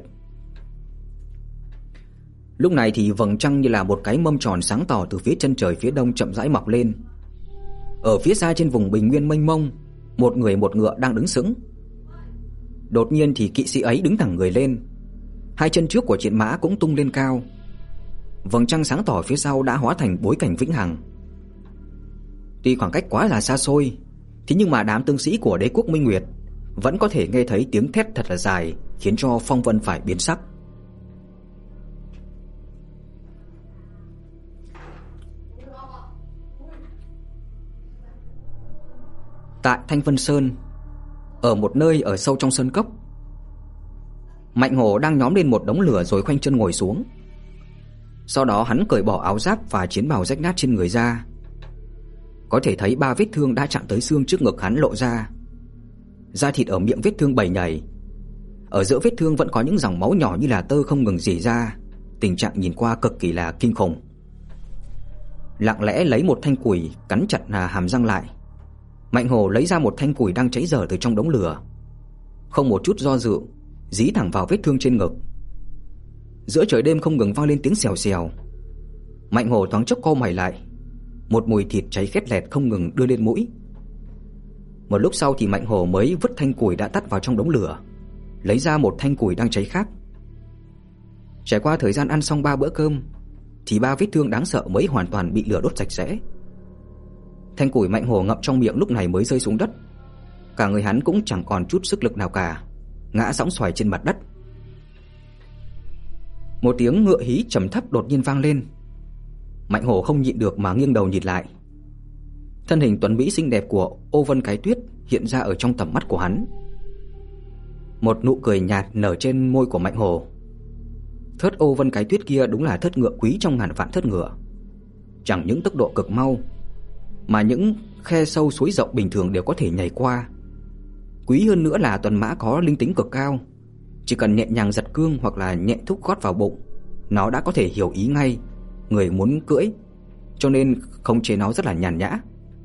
Lúc này thì vầng trăng như là một cái mâm tròn sáng tỏ từ phía chân trời phía đông chậm rãi mọc lên. Ở phía xa trên vùng bình nguyên mênh mông, một người một ngựa đang đứng sững. Đột nhiên thì kỵ sĩ ấy đứng thẳng người lên, hai chân trước của chiến mã cũng tung lên cao. Vầng trăng sáng tỏ phía sau đã hóa thành bối cảnh vĩnh hằng. Tuy khoảng cách quá là xa xôi, thế nhưng mà đám tướng sĩ của Đế quốc Minh Nguyệt vẫn có thể nghe thấy tiếng thét thật là dài, khiến cho phong vân phải biến sắc. Tại Thanh Vân Sơn, ở một nơi ở sâu trong sơn cốc, Mạnh Hổ đang nhóm lên một đống lửa rồi khoanh chân ngồi xuống. Sau đó hắn cởi bỏ áo giáp và chiến bào rách nát trên người ra. Có thể thấy ba vết thương đã chạm tới xương trước ngực hắn lộ ra. Da thịt ở miệng vết thương bầy nhầy. Ở giữa vết thương vẫn có những dòng máu nhỏ như là tơ không ngừng rỉ ra. Tình trạng nhìn qua cực kỳ là kinh khủng. Lặng lẽ lấy một thanh củi cắn chặt hàm răng lại, Mạnh Hổ lấy ra một thanh củi đang cháy dở từ trong đống lửa. Không một chút do dự, dí thẳng vào vết thương trên ngực. Giữa trời đêm không ngừng vang lên tiếng xèo xèo. Mạnh Hổ thoáng chốc cau mày lại. Một mùi thịt cháy khét lẹt không ngừng đưa lên mũi. Một lúc sau thì Mạnh Hổ mới vứt thanh củi đã tắt vào trong đống lửa, lấy ra một thanh củi đang cháy khác. Trải qua thời gian ăn xong ba bữa cơm thì ba vết thương đáng sợ mới hoàn toàn bị lửa đốt sạch sẽ. Thanh củi Mạnh Hổ ngậm trong miệng lúc này mới rơi xuống đất. Cả người hắn cũng chẳng còn chút sức lực nào cả, ngã sõng xoài trên mặt đất. Một tiếng ngựa hí trầm thấp đột nhiên vang lên. Mạnh Hổ không nhịn được mà nghiêng đầu nhìn lại. Thân hình tuấn mỹ xinh đẹp của Ô Vân Cái Tuyết hiện ra ở trong tầm mắt của hắn. Một nụ cười nhạt nở trên môi của Mạnh Hổ. Thớt Ô Vân Cái Tuyết kia đúng là thớt ngựa quý trong ngàn vạn thớt ngựa. Chẳng những tốc độ cực mau, mà những khe sâu suối rộng bình thường đều có thể nhảy qua. Quý hơn nữa là tuần mã có linh tính cực cao. Chỉ cần nhẹ nhàng giật cương hoặc là nhẹ thúc gót vào bụng, nó đã có thể hiểu ý ngay người muốn cưỡi, cho nên khống chế nó rất là nhàn nhã.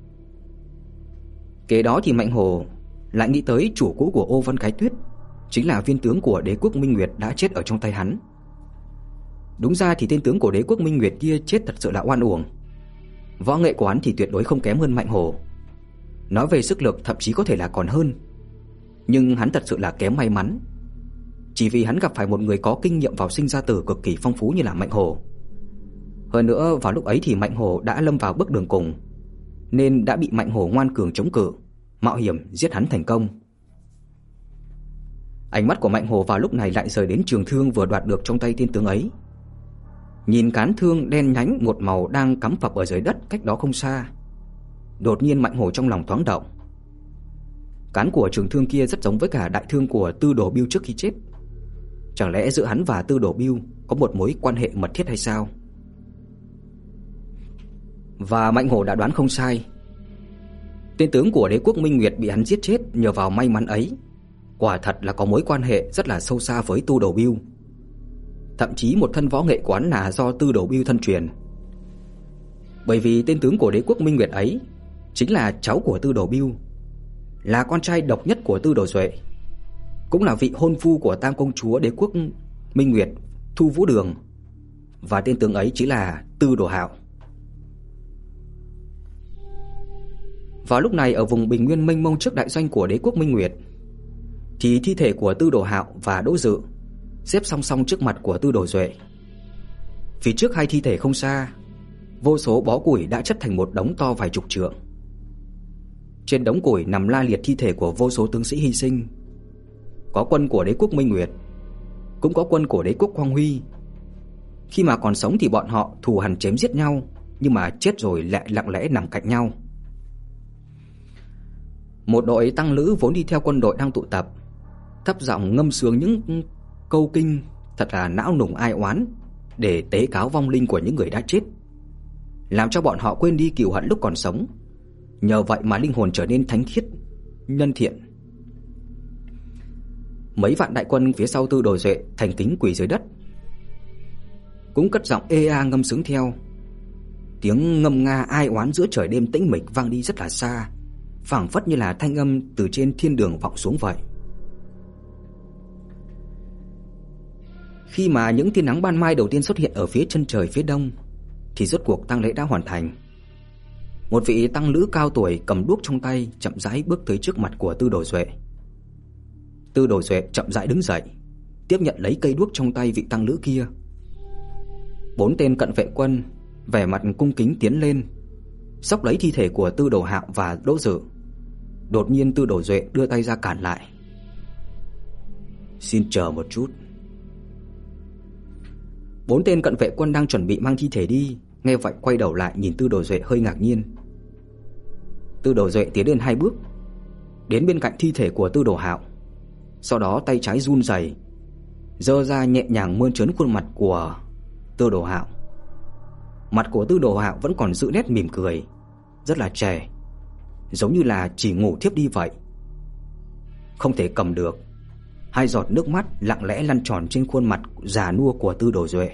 Kế đó thì Mạnh Hổ lại nghĩ tới chủ cũ của Ô Vân Cái Tuyết chính là viên tướng của Đế quốc Minh Nguyệt đã chết ở trong tay hắn. Đúng ra thì tên tướng của Đế quốc Minh Nguyệt kia chết thật sự là oan uổng. Võ nghệ của hắn thì tuyệt đối không kém hơn Mạnh Hổ. Nói về sức lực thậm chí có thể là còn hơn. Nhưng hắn thật sự là kém may mắn. Chỉ vì hắn gặp phải một người có kinh nghiệm vào sinh ra tử cực kỳ phong phú như là Mạnh Hổ. Hơn nữa vào lúc ấy thì Mạnh Hổ đã lâm vào bước đường cùng, nên đã bị Mạnh Hổ ngoan cường chống cự, mạo hiểm giết hắn thành công. Ánh mắt của Mạnh Hổ vào lúc này lại rời đến trường thương vừa đoạt được trong tay tên tướng ấy. Nhìn cán thương đen nhánh một màu đang cắm phập ở dưới đất cách đó không xa, đột nhiên Mạnh Hổ trong lòng thoáng động. Cán của trường thương kia rất giống với cả đại thương của Tư Đồ Bưu trước khi chết. Chẳng lẽ giữa hắn và Tư Đồ Bưu có một mối quan hệ mật thiết hay sao? Và Mạnh Hổ đã đoán không sai. Tên tướng của Đế quốc Minh Nguyệt bị hắn giết chết nhờ vào may mắn ấy, quả thật là có mối quan hệ rất là sâu xa với Tư Đồ Bưu. Thậm chí một thân võ nghệ quán là do Tư Đồ Bưu thân truyền. Bởi vì tên tướng của Đế quốc Minh Nguyệt ấy chính là cháu của Tư Đồ Bưu, là con trai độc nhất của Tư Đồ Duệ, cũng là vị hôn phu của tam công chúa Đế quốc Minh Nguyệt Thu Vũ Đường. Và tên tướng ấy chính là Tư Đồ Hạo. Vào lúc này ở vùng bình nguyên mênh mông trước đại doanh của Đế quốc Minh Nguyệt, thì thi thể của Tư Đồ Hạo và Đỗ Dự xếp song song trước mặt của Tư Đồ Duệ. Phía trước hai thi thể không xa, vô số bó củi đã chất thành một đống to vài chục trượng. Trên đống củi nằm la liệt thi thể của vô số tướng sĩ hy sinh. Có quân của Đế quốc Minh Nguyệt, cũng có quân của Đế quốc Quang Huy. Khi mà còn sống thì bọn họ thù hằn chém giết nhau, nhưng mà chết rồi lại lặng lẽ nằm cạnh nhau. Một đội tăng lữ vốn đi theo quân đội đang tụ tập, thấp giọng ngâm sướng những câu kinh thật là não nùng ai oán để tế cáo vong linh của những người đã chết, làm cho bọn họ quên đi cừu hận lúc còn sống. Nhờ vậy mà linh hồn trở nên thánh khiết, nhân thiện. Mấy vạn đại quân phía sau Tư Đồ Duệ thành kính quỳ dưới đất. cũng cất giọng ê a ngâm sướng theo. Tiếng ngâm nga ai oán giữa trời đêm tĩnh mịch vang đi rất là xa, phảng phất như là thanh âm từ trên thiên đường vọng xuống vậy. Khi mà những tia nắng ban mai đầu tiên xuất hiện ở phía chân trời phía đông thì rốt cuộc tang lễ đã hoàn thành. Một vị tăng lữ cao tuổi cầm đuốc trong tay chậm rãi bước tới trước mặt của Tư Đồ Duệ. Tư Đồ Duệ chậm rãi đứng dậy, tiếp nhận lấy cây đuốc trong tay vị tăng lữ kia. Bốn tên cận vệ quân vẻ mặt cung kính tiến lên, xốc lấy thi thể của Tư Đồ Hạo và Đỗ Dự. Đột nhiên Tư Đồ Duệ đưa tay ra cản lại. Xin chờ một chút. Bốn tên cận vệ quân đang chuẩn bị mang thi thể đi, nghe vậy quay đầu lại nhìn Tư Đồ Duệ hơi ngạc nhiên. Tư Đồ Duệ tiến lên hai bước, đến bên cạnh thi thể của Tư Đồ Hạo. Sau đó tay trái run rẩy, giơ ra nhẹ nhàng mơn trớn khuôn mặt của Tư Đồ Hạo. Mặt của Tư Đồ Hạo vẫn còn giữ nét mỉm cười, rất là trẻ, giống như là chỉ ngủ thiếp đi vậy. Không thể cầm được, hai giọt nước mắt lặng lẽ lăn tròn trên khuôn mặt già nua của Tư Đồ Duệ.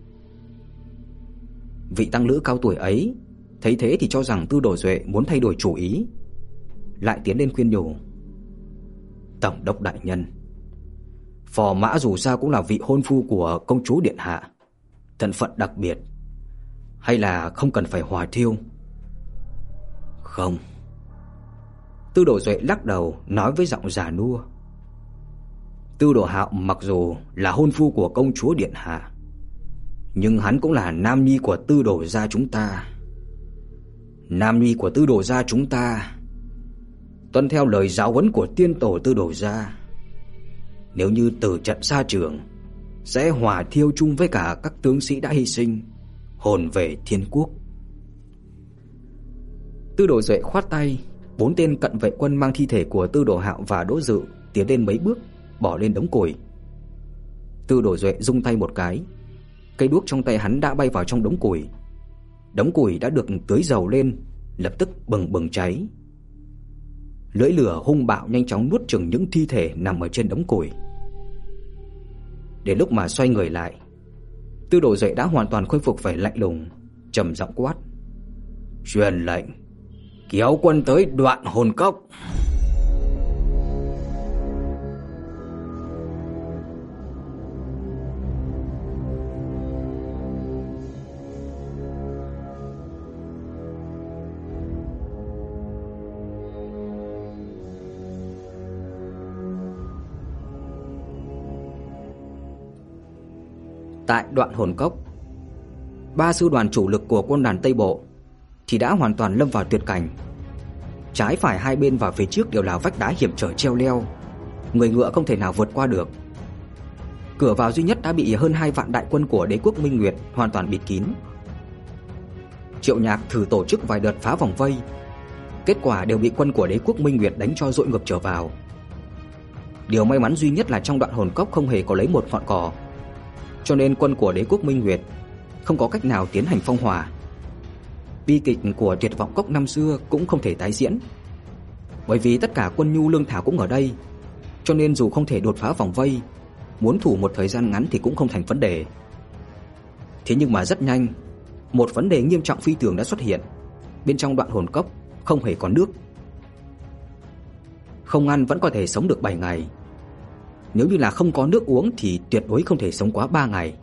Vị tăng lữ cao tuổi ấy thấy thế thì cho rằng Tư Đồ Duệ muốn thay đổi chủ ý, lại tiến lên khuyên nhủ. Tổng đốc đại nhân, Phò Mã dù sao cũng là vị hôn phu của công chúa điện hạ, thân phận đặc biệt, hay là không cần phải hỏa thiêu? Không. Tư Đồ Duệ lắc đầu nói với giọng già nua. Tư Đồ Hạo mặc dù là hôn phu của công chúa điện hạ, nhưng hắn cũng là nam nhi của Tư Đồ gia chúng ta. Nam nhi của Tư Đồ gia chúng ta tuân theo lời giáo huấn của tiên tổ Tư Đồ gia, nếu như từ trận xa trường sẽ hỏa thiêu chung với cả các tướng sĩ đã hy sinh, hồn về thiên quốc. Tư Đồ Duệ khoát tay, bốn tên cận vệ quân mang thi thể của Tư Đồ Hạo và Đỗ Dự tiến lên mấy bước, bỏ lên đống củi. Tư Đồ Duệ rung tay một cái, cây đuốc trong tay hắn đã bay vào trong đống củi. Đống củi đã được tưới dầu lên, lập tức bừng bừng cháy. Lưỡi lửa hung bạo nhanh chóng nuốt chửng những thi thể nằm ở trên đống củi. Đến lúc mà xoay người lại, Tư Đồ Duệ đã hoàn toàn khôi phục vẻ lạnh lùng, trầm giọng quát. Truyền lệnh, kéo quân tới Đoạn Hồn Cốc. Tại Đoạn Hồn Cốc, ba sư đoàn chủ lực của quân đoàn Tây Bộ thì đã hoàn toàn lâm vào tuyệt cảnh. Trái phải hai bên và phía trước đều là vách đá hiểm trở treo leo, người ngựa không thể nào vượt qua được. Cửa vào duy nhất đã bị hơn hai vạn đại quân của đế quốc Minh Nguyệt hoàn toàn bịt kín. Triệu Nhạc thử tổ chức vài đợt phá vòng vây, kết quả đều bị quân của đế quốc Minh Nguyệt đánh cho dội ngược trở vào. Điều may mắn duy nhất là trong Đoạn Hồn Cốc không hề có lấy một ngọn cỏ, cho nên quân của đế quốc Minh Nguyệt không có cách nào tiến hành phong hỏa. Bi kịch của Tuyệt Vọng Cốc năm xưa cũng không thể tái diễn, bởi vì tất cả quân nhu lương thảo cũng ở đây, cho nên dù không thể đột phá vòng vây, muốn thủ một thời gian ngắn thì cũng không thành vấn đề. Thế nhưng mà rất nhanh, một vấn đề nghiêm trọng phi thường đã xuất hiện. Bên trong Đoạn Hồn Cốc không hề có nước. Không ăn vẫn có thể sống được bảy ngày, nếu như là không có nước uống thì tuyệt đối không thể sống quá ba ngày.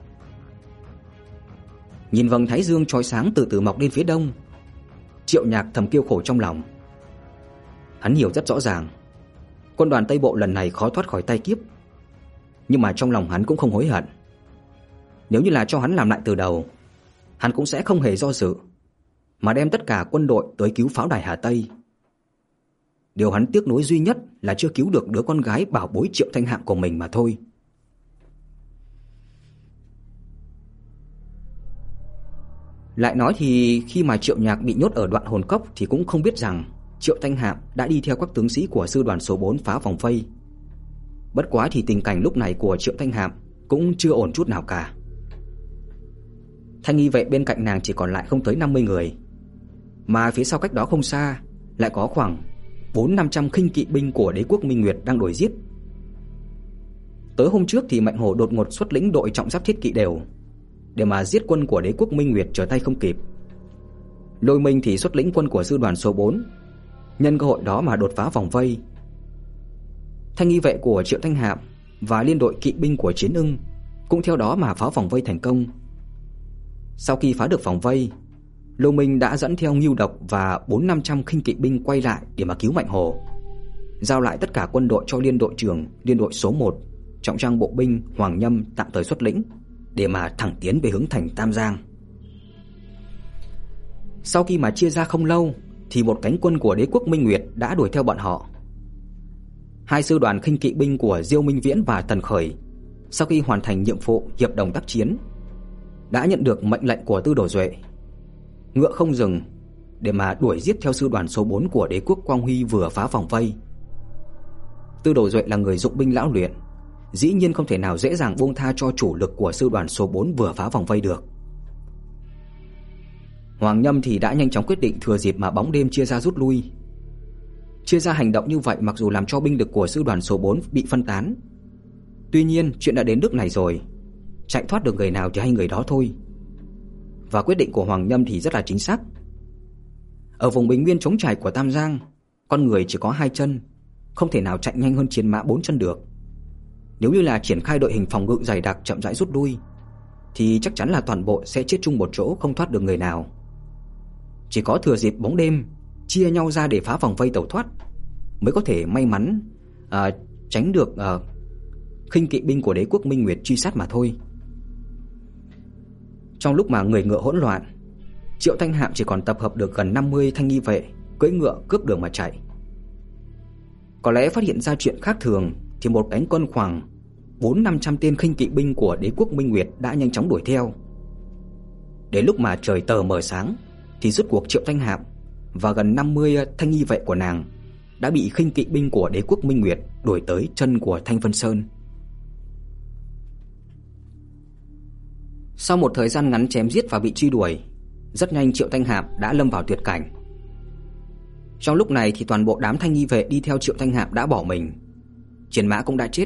Nhìn vầng thái dương chói sáng từ từ mọc lên phía đông, Triệu Nhạc thầm kêu khổ trong lòng. Hắn hiểu rất rõ ràng, quân đoàn Tây Bộ lần này khó thoát khỏi tay kiếp, nhưng mà trong lòng hắn cũng không hối hận. Nếu như là cho hắn làm lại từ đầu, hắn cũng sẽ không hề do dự mà đem tất cả quân đội tới cứu pháo đài Hà Tây. Điều hắn tiếc nuối duy nhất là chưa cứu được đứa con gái bảo bối Triệu Thanh Hạm của mình mà thôi. Lại nói thì khi mà Triệu Nhạc bị nhốt ở Đoạn Hồn Cốc thì cũng không biết rằng Triệu Thanh Hạm đã đi theo các tướng sĩ của sư đoàn số bốn phá vòng vây. Bất quá thì tình cảnh lúc này của Triệu Thanh Hạm cũng chưa ổn chút nào cả. Thanh nghi vệ bên cạnh nàng chỉ còn lại không tới năm mươi người, mà phía sau cách đó không xa lại có khoảng bốn năm trăm khinh kỵ binh của đế quốc Minh Nguyệt đang đuổi giết. Tới hôm trước thì Mạnh Hổ đột ngột xuất lĩnh đội trọng giáp thiết kỵ đều để mà giết quân của đế quốc Minh Nguyệt trở tay không kịp. Lôi Minh thì xuất lĩnh quân của sư đoàn số bốn, nhân cơ hội đó mà đột phá vòng vây. Thanh nghi vệ của Triệu Thanh Hạm và liên đội kỵ binh của Chiến Ưng cũng theo đó mà phá vòng vây thành công. Sau khi phá được vòng vây, Lôi Minh đã dẫn theo Ngưu Độc và bốn năm trăm khinh kỵ binh quay lại để mà cứu Mạnh Hổ, giao lại tất cả quân đội cho liên đội trưởng liên đội số một, trọng trang bộ binh Hoàng Nhâm tạm thời xuất lĩnh để mà thẳng tiến về hướng thành Tam Giang. Sau khi mà chia ra không lâu thì một cánh quân của đế quốc Minh Nguyệt đã đuổi theo bọn họ. Hai sư đoàn khinh kỵ binh của Diêu Minh Viễn và Tần Khởi sau khi hoàn thành nhiệm vụ hiệp đồng tác chiến đã nhận được mệnh lệnh của Tư Đồ Duệ, ngựa không dừng để mà đuổi giết theo sư đoàn số bốn của đế quốc Quang Huy vừa phá vòng vây. Tư Đồ Duệ là người dụng binh lão luyện, dĩ nhiên không thể nào dễ dàng buông tha cho chủ lực của sư đoàn số bốn vừa phá vòng vây được. Hoàng Nhâm thì đã nhanh chóng quyết định thừa dịp mà bóng đêm chia ra rút lui. Chia ra hành động như vậy mặc dù làm cho binh lực của sư đoàn số bốn bị phân tán, tuy nhiên chuyện đã đến nước này rồi, chạy thoát được người nào thì hay người đó thôi. Và quyết định của Hoàng Nhâm thì rất là chính xác. Ở vùng bình nguyên trống trải của Tam Giang, con người chỉ có hai chân, không thể nào chạy nhanh hơn chiến mã bốn chân được. Nếu như là triển khai đội hình phòng ngự dày đặc chậm rãi rút lui thì chắc chắn là toàn bộ sẽ chết chung một chỗ, không thoát được người nào. Chỉ có thừa dịp bóng đêm chia nhau ra để phá vòng vây tẩu thoát mới có thể may mắn à, tránh được à, khinh kỵ binh của đế quốc Minh Nguyệt truy sát mà thôi. Trong lúc mà người ngựa hỗn loạn, Triệu Thanh Hạm chỉ còn tập hợp được gần năm mươi thanh nghi vệ cưỡi ngựa cướp đường mà chạy. Có lẽ phát hiện ra chuyện khác thường thì một cánh quân khoảng bốn năm trăm tên khinh kỵ binh của đế quốc Minh Nguyệt đã nhanh chóng đuổi theo. Đến lúc mà trời tờ mờ sáng thì rốt cuộc Triệu Thanh Hạm và gần năm mươi thanh nghi vệ của nàng đã bị khinh kỵ binh của đế quốc Minh Nguyệt đuổi tới chân của Thanh Vân Sơn. Sau một thời gian ngắn chém giết và bị truy đuổi, rất nhanh Triệu Thanh Hạm đã lâm vào tuyệt cảnh. Trong lúc này thì toàn bộ đám thanh nghi vệ đi theo Triệu Thanh Hạm đã bỏ mình, chiến mã cũng đã chết.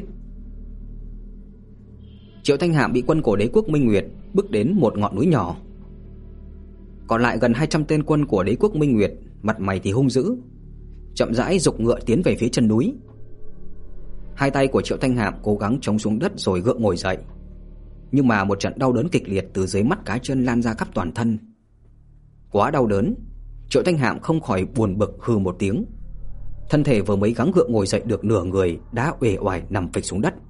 Triệu Thanh Hạm bị quân của đế quốc Minh Nguyệt bước đến một ngọn núi nhỏ. Còn lại gần hai trăm tên quân của đế quốc Minh Nguyệt mặt mày thì hung dữ, chậm rãi giục ngựa tiến về phía chân núi. Hai tay của Triệu Thanh Hạm cố gắng chống xuống đất rồi gượng ngồi dậy, nhưng mà một trận đau đớn kịch liệt từ dưới mắt cá chân lan ra khắp toàn thân. Quá đau đớn, Triệu Thanh Hạm không khỏi buồn bực hừ một tiếng. Thân thể vừa mới gắng gượng ngồi dậy được nửa người đã uể oải nằm phịch xuống đất.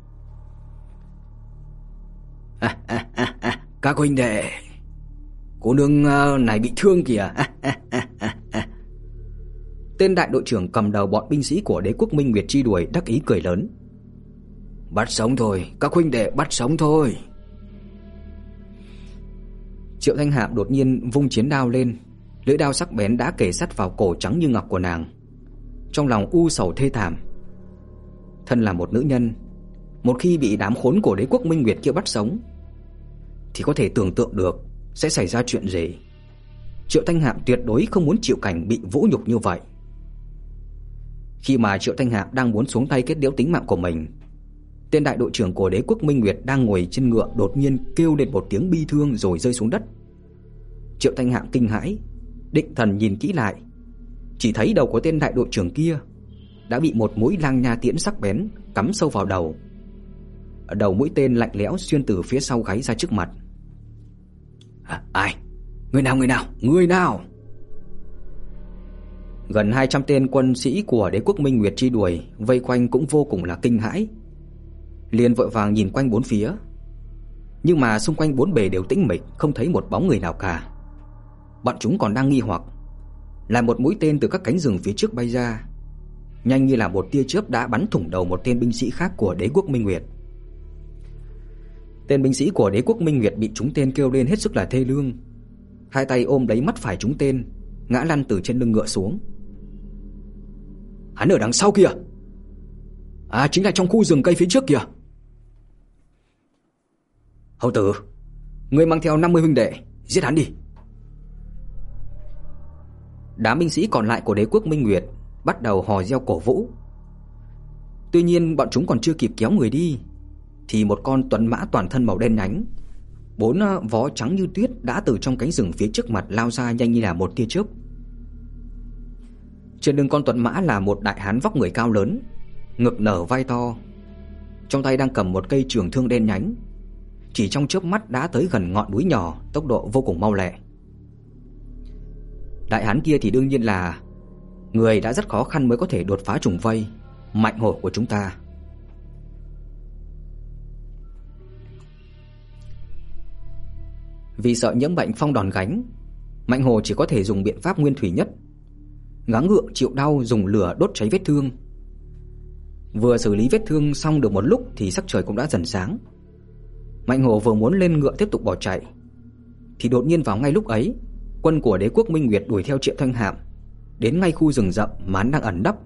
À, à, à, à, các huynh đệ, cô nương này bị thương kìa. À, à, à, à, à. Tên đại đội trưởng cầm đầu bọn binh sĩ của đế quốc Minh Nguyệt truy đuổi đắc ý cười lớn. Bắt sống thôi, các huynh đệ bắt sống thôi. Triệu Thanh Hạm đột nhiên vung chiến đao lên, lưỡi đao sắc bén đã kề sát vào cổ trắng như ngọc của nàng. Trong lòng u sầu thê thảm. Thân là một nữ nhân, một khi bị đám khốn của đế quốc Minh Nguyệt kia bắt sống thì có thể tưởng tượng được sẽ xảy ra chuyện gì. Triệu Thanh Hạm tuyệt đối không muốn chịu cảnh bị vũ nhục như vậy. Khi mà Triệu Thanh Hạm đang muốn xuống tay kết liễu tính mạng của mình, tên đại đội trưởng của đế quốc Minh Nguyệt đang ngồi trên ngựa đột nhiên kêu lên một tiếng bi thương rồi rơi xuống đất. Triệu Thanh Hạm kinh hãi, định thần nhìn kỹ lại, chỉ thấy đầu của tên đại đội trưởng kia đã bị một mũi lang nha tiễn sắc bén cắm sâu vào đầu. Ở đầu mũi tên lạnh lẽo xuyên từ phía sau gáy ra trước mặt. À, ai? Người nào người nào? Người nào? Gần hai trăm tên quân sĩ của đế quốc Minh Nguyệt truy đuổi vây quanh cũng vô cùng là kinh hãi, liền vội vàng nhìn quanh bốn phía. Nhưng mà xung quanh bốn bề đều tĩnh mịch, không thấy một bóng người nào cả. Bọn chúng còn đang nghi hoặc, là một mũi tên từ các cánh rừng phía trước bay ra, nhanh như là một tia chớp đã bắn thủng đầu một tên binh sĩ khác của đế quốc Minh Nguyệt. Tên binh sĩ của đế quốc Minh Nguyệt bị trúng tên kêu lên hết sức là thê lương, hai tay ôm lấy mắt phải trúng tên, ngã lăn từ trên lưng ngựa xuống. Hắn ở đằng sau kìa. À, chính là trong khu rừng cây phía trước kìa. Hầu tử, ngươi mang theo năm mươi huynh đệ, giết hắn đi. Đám binh sĩ còn lại của đế quốc Minh Nguyệt bắt đầu hò reo cổ vũ. Tuy nhiên bọn chúng còn chưa kịp kéo người đi thì một con tuấn mã toàn thân màu đen nhánh Bốn vó trắng như tuyết đã từ trong cánh rừng phía trước mặt lao ra nhanh như là một tia chớp. Trên lưng con tuấn mã là một đại hán vóc người cao lớn, ngực nở vai to, trong tay đang cầm một cây trường thương đen nhánh. Chỉ trong chớp mắt đã tới gần ngọn núi nhỏ, tốc độ vô cùng mau lẹ. Đại hán kia thì đương nhiên là người đã rất khó khăn mới có thể đột phá trùng vây, Mạnh Hổ của chúng ta. Vì sợ nhiễm bệnh phong đòn gánh, Mạnh Hổ chỉ có thể dùng biện pháp nguyên thủy nhất, gắng gượng chịu đau dùng lửa đốt cháy vết thương. Vừa xử lý vết thương xong được một lúc thì sắc trời cũng đã dần sáng. Mạnh Hổ vừa muốn lên ngựa tiếp tục bỏ chạy thì đột nhiên vào ngay lúc ấy, quân của Đế quốc Minh Nguyệt đuổi theo Triệu Thanh Hạm đến ngay khu rừng rậm mà hắn đang ẩn nấp.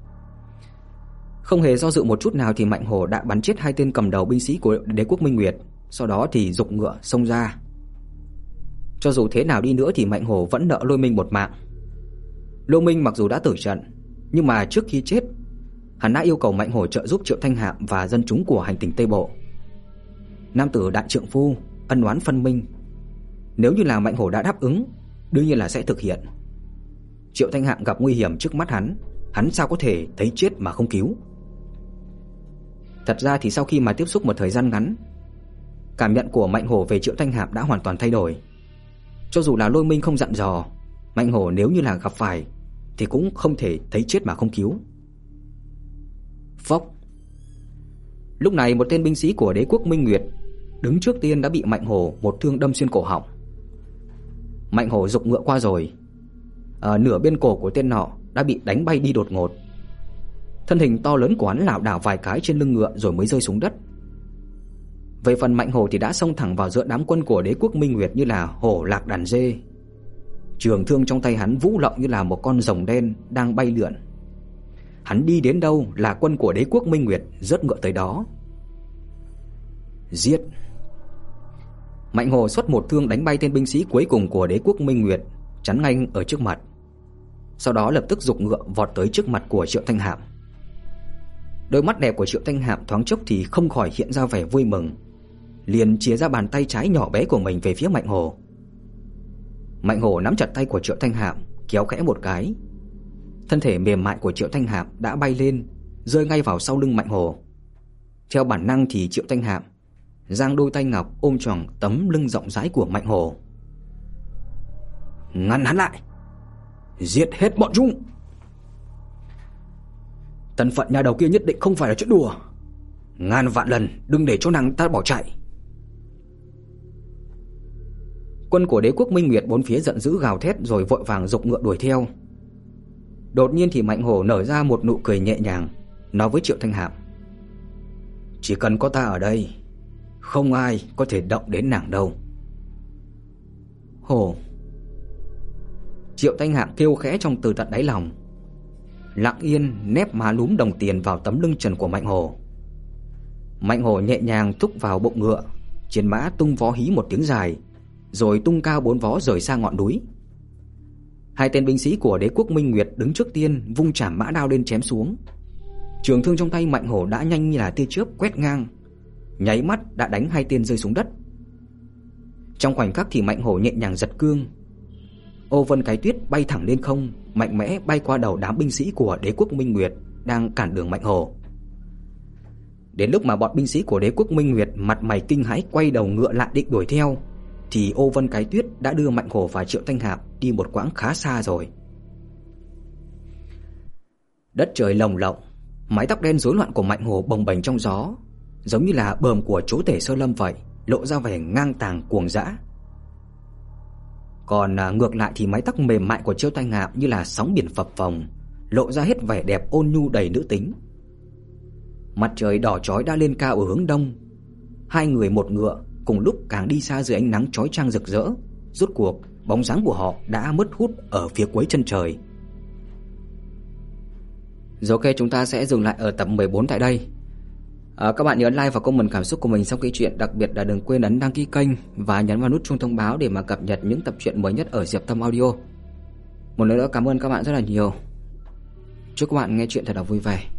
Không hề do dự một chút nào thì Mạnh Hổ đã bắn chết hai tên cầm đầu binh sĩ của Đế quốc Minh Nguyệt, sau đó thì giục ngựa xông ra. Cho dù thế nào đi nữa thì Mạnh Hổ vẫn nợ Lôi Minh một mạng. Lôi Minh mặc dù đã tử trận, nhưng mà trước khi chết, hắn đã yêu cầu Mạnh Hổ trợ giúp Triệu Thanh Hạm và dân chúng của hành tinh Tây Bộ. Nam tử đại trượng phu, ân oán phân minh. Nếu như là Mạnh Hổ đã đáp ứng, đương nhiên là sẽ thực hiện. Triệu Thanh Hạm gặp nguy hiểm trước mắt hắn, hắn sao có thể thấy chết mà không cứu. Thật ra thì sau khi mà tiếp xúc một thời gian ngắn, cảm nhận của Mạnh Hổ về Triệu Thanh Hạm đã hoàn toàn thay đổi. Cho dù là Lôi Minh không dặn dò, Mạnh Hổ nếu như là gặp phải thì cũng không thể thấy chết mà không cứu. Phốc. Lúc này một tên binh sĩ của Đế quốc Minh Nguyệt đứng trước tiên đã bị Mạnh Hổ một thương đâm xuyên cổ họng. Mạnh Hổ giục ngựa qua rồi, à, nửa bên cổ của tên nọ đã bị đánh bay đi đột ngột. Thân hình to lớn của hắn lảo đảo vài cái trên lưng ngựa rồi mới rơi xuống đất. Về phần Mạnh Hổ thì đã xông thẳng vào giữa đám quân của Đế quốc Minh Nguyệt như là hổ lạc đàn dê. Trường thương trong tay hắn vũ lộng như là một con rồng đen đang bay lượn. Hắn đi đến đâu là quân của Đế quốc Minh Nguyệt rớt ngựa tới đó. Giết. Mạnh Hổ xuất một thương đánh bay tên binh sĩ cuối cùng của Đế quốc Minh Nguyệt, chắn ngay ở trước mặt. Sau đó lập tức giục ngựa vọt tới trước mặt của Triệu Thanh Hạm. Đôi mắt đẹp của Triệu Thanh Hạm thoáng chốc thì không khỏi hiện ra vẻ vui mừng, liền chìa ra bàn tay trái nhỏ bé của mình về phía Mạnh Hổ. Mạnh Hổ nắm chặt tay của Triệu Thanh Hạm, kéo khẽ một cái. Thân thể mềm mại của Triệu Thanh Hạm đã bay lên, rơi ngay vào sau lưng Mạnh Hổ. Theo bản năng thì Triệu Thanh Hạm giang đôi tay ngọc ôm choàng tấm lưng rộng rãi của Mạnh Hổ. Ngăn hắn lại, giết hết bọn chúng. Thân phận nhà đầu kia nhất định không phải là chuyện đùa, ngàn vạn lần đừng để cho nàng ta bỏ chạy. Quân của Đế quốc Minh Nguyệt bốn phía giận dữ gào thét rồi vội vàng giục ngựa đuổi theo. Đột nhiên thì Mạnh Hổ nở ra một nụ cười nhẹ nhàng, nói với Triệu Thanh Hạm: chỉ cần có ta ở đây, không ai có thể động đến nàng đâu. Hổ. Triệu Thanh Hạm kêu khẽ trong từ tận đáy lòng, lặng yên nép má lúm đồng tiền vào tấm lưng trần của Mạnh Hổ. Mạnh Hổ nhẹ nhàng thúc vào bụng ngựa, chiến mã tung vó hí một tiếng dài, rồi tung cao bốn vó rời xa ngọn núi. Hai tên binh sĩ của Đế quốc Minh Nguyệt đứng trước tiên vung trảm mã đao lên chém xuống. Trường thương trong tay Mạnh Hổ đã nhanh như là tia chớp quét ngang, nháy mắt đã đánh hai tên rơi xuống đất. Trong khoảnh khắc thì Mạnh Hổ nhẹ nhàng giật cương, ô vân cái tuyết bay thẳng lên không, mạnh mẽ bay qua đầu đám binh sĩ của Đế quốc Minh Nguyệt đang cản đường Mạnh Hổ. Đến lúc mà bọn binh sĩ của Đế quốc Minh Nguyệt mặt mày kinh hãi quay đầu ngựa lại định đuổi theo, thì ô vân cái tuyết đã đưa Mạnh Hổ và Triệu Thanh Hạm đi một quãng khá xa rồi. Đất trời lồng lộng, mái tóc đen rối loạn của Mạnh Hổ bồng bềnh trong gió, giống như là bờm của chúa tể Sơ Lâm vậy, lộ ra vẻ ngang tàng cuồng dã. Còn à, ngược lại thì mái tóc mềm mại của Triệu Thanh Hạm như là sóng biển phập phồng, lộ ra hết vẻ đẹp ôn nhu đầy nữ tính. Mặt trời đỏ chói đã lên cao ở hướng đông. Hai người một ngựa cùng lúc càng đi xa dưới ánh nắng chói chang rực rỡ. Rốt cuộc bóng dáng của họ đã mất hút ở phía cuối chân trời. Rồi ok, chúng ta sẽ dừng lại ở tập mười bốn tại đây. à, Các bạn nhớ like và comment cảm xúc của mình sau khi chuyện. Đặc biệt là đừng quên ấn đăng ký kênh và nhấn vào nút chuông thông báo để mà cập nhật những tập truyện mới nhất ở Diệp Tâm Audio. Một lần nữa cảm ơn các bạn rất là nhiều. Chúc các bạn nghe chuyện thật là vui vẻ.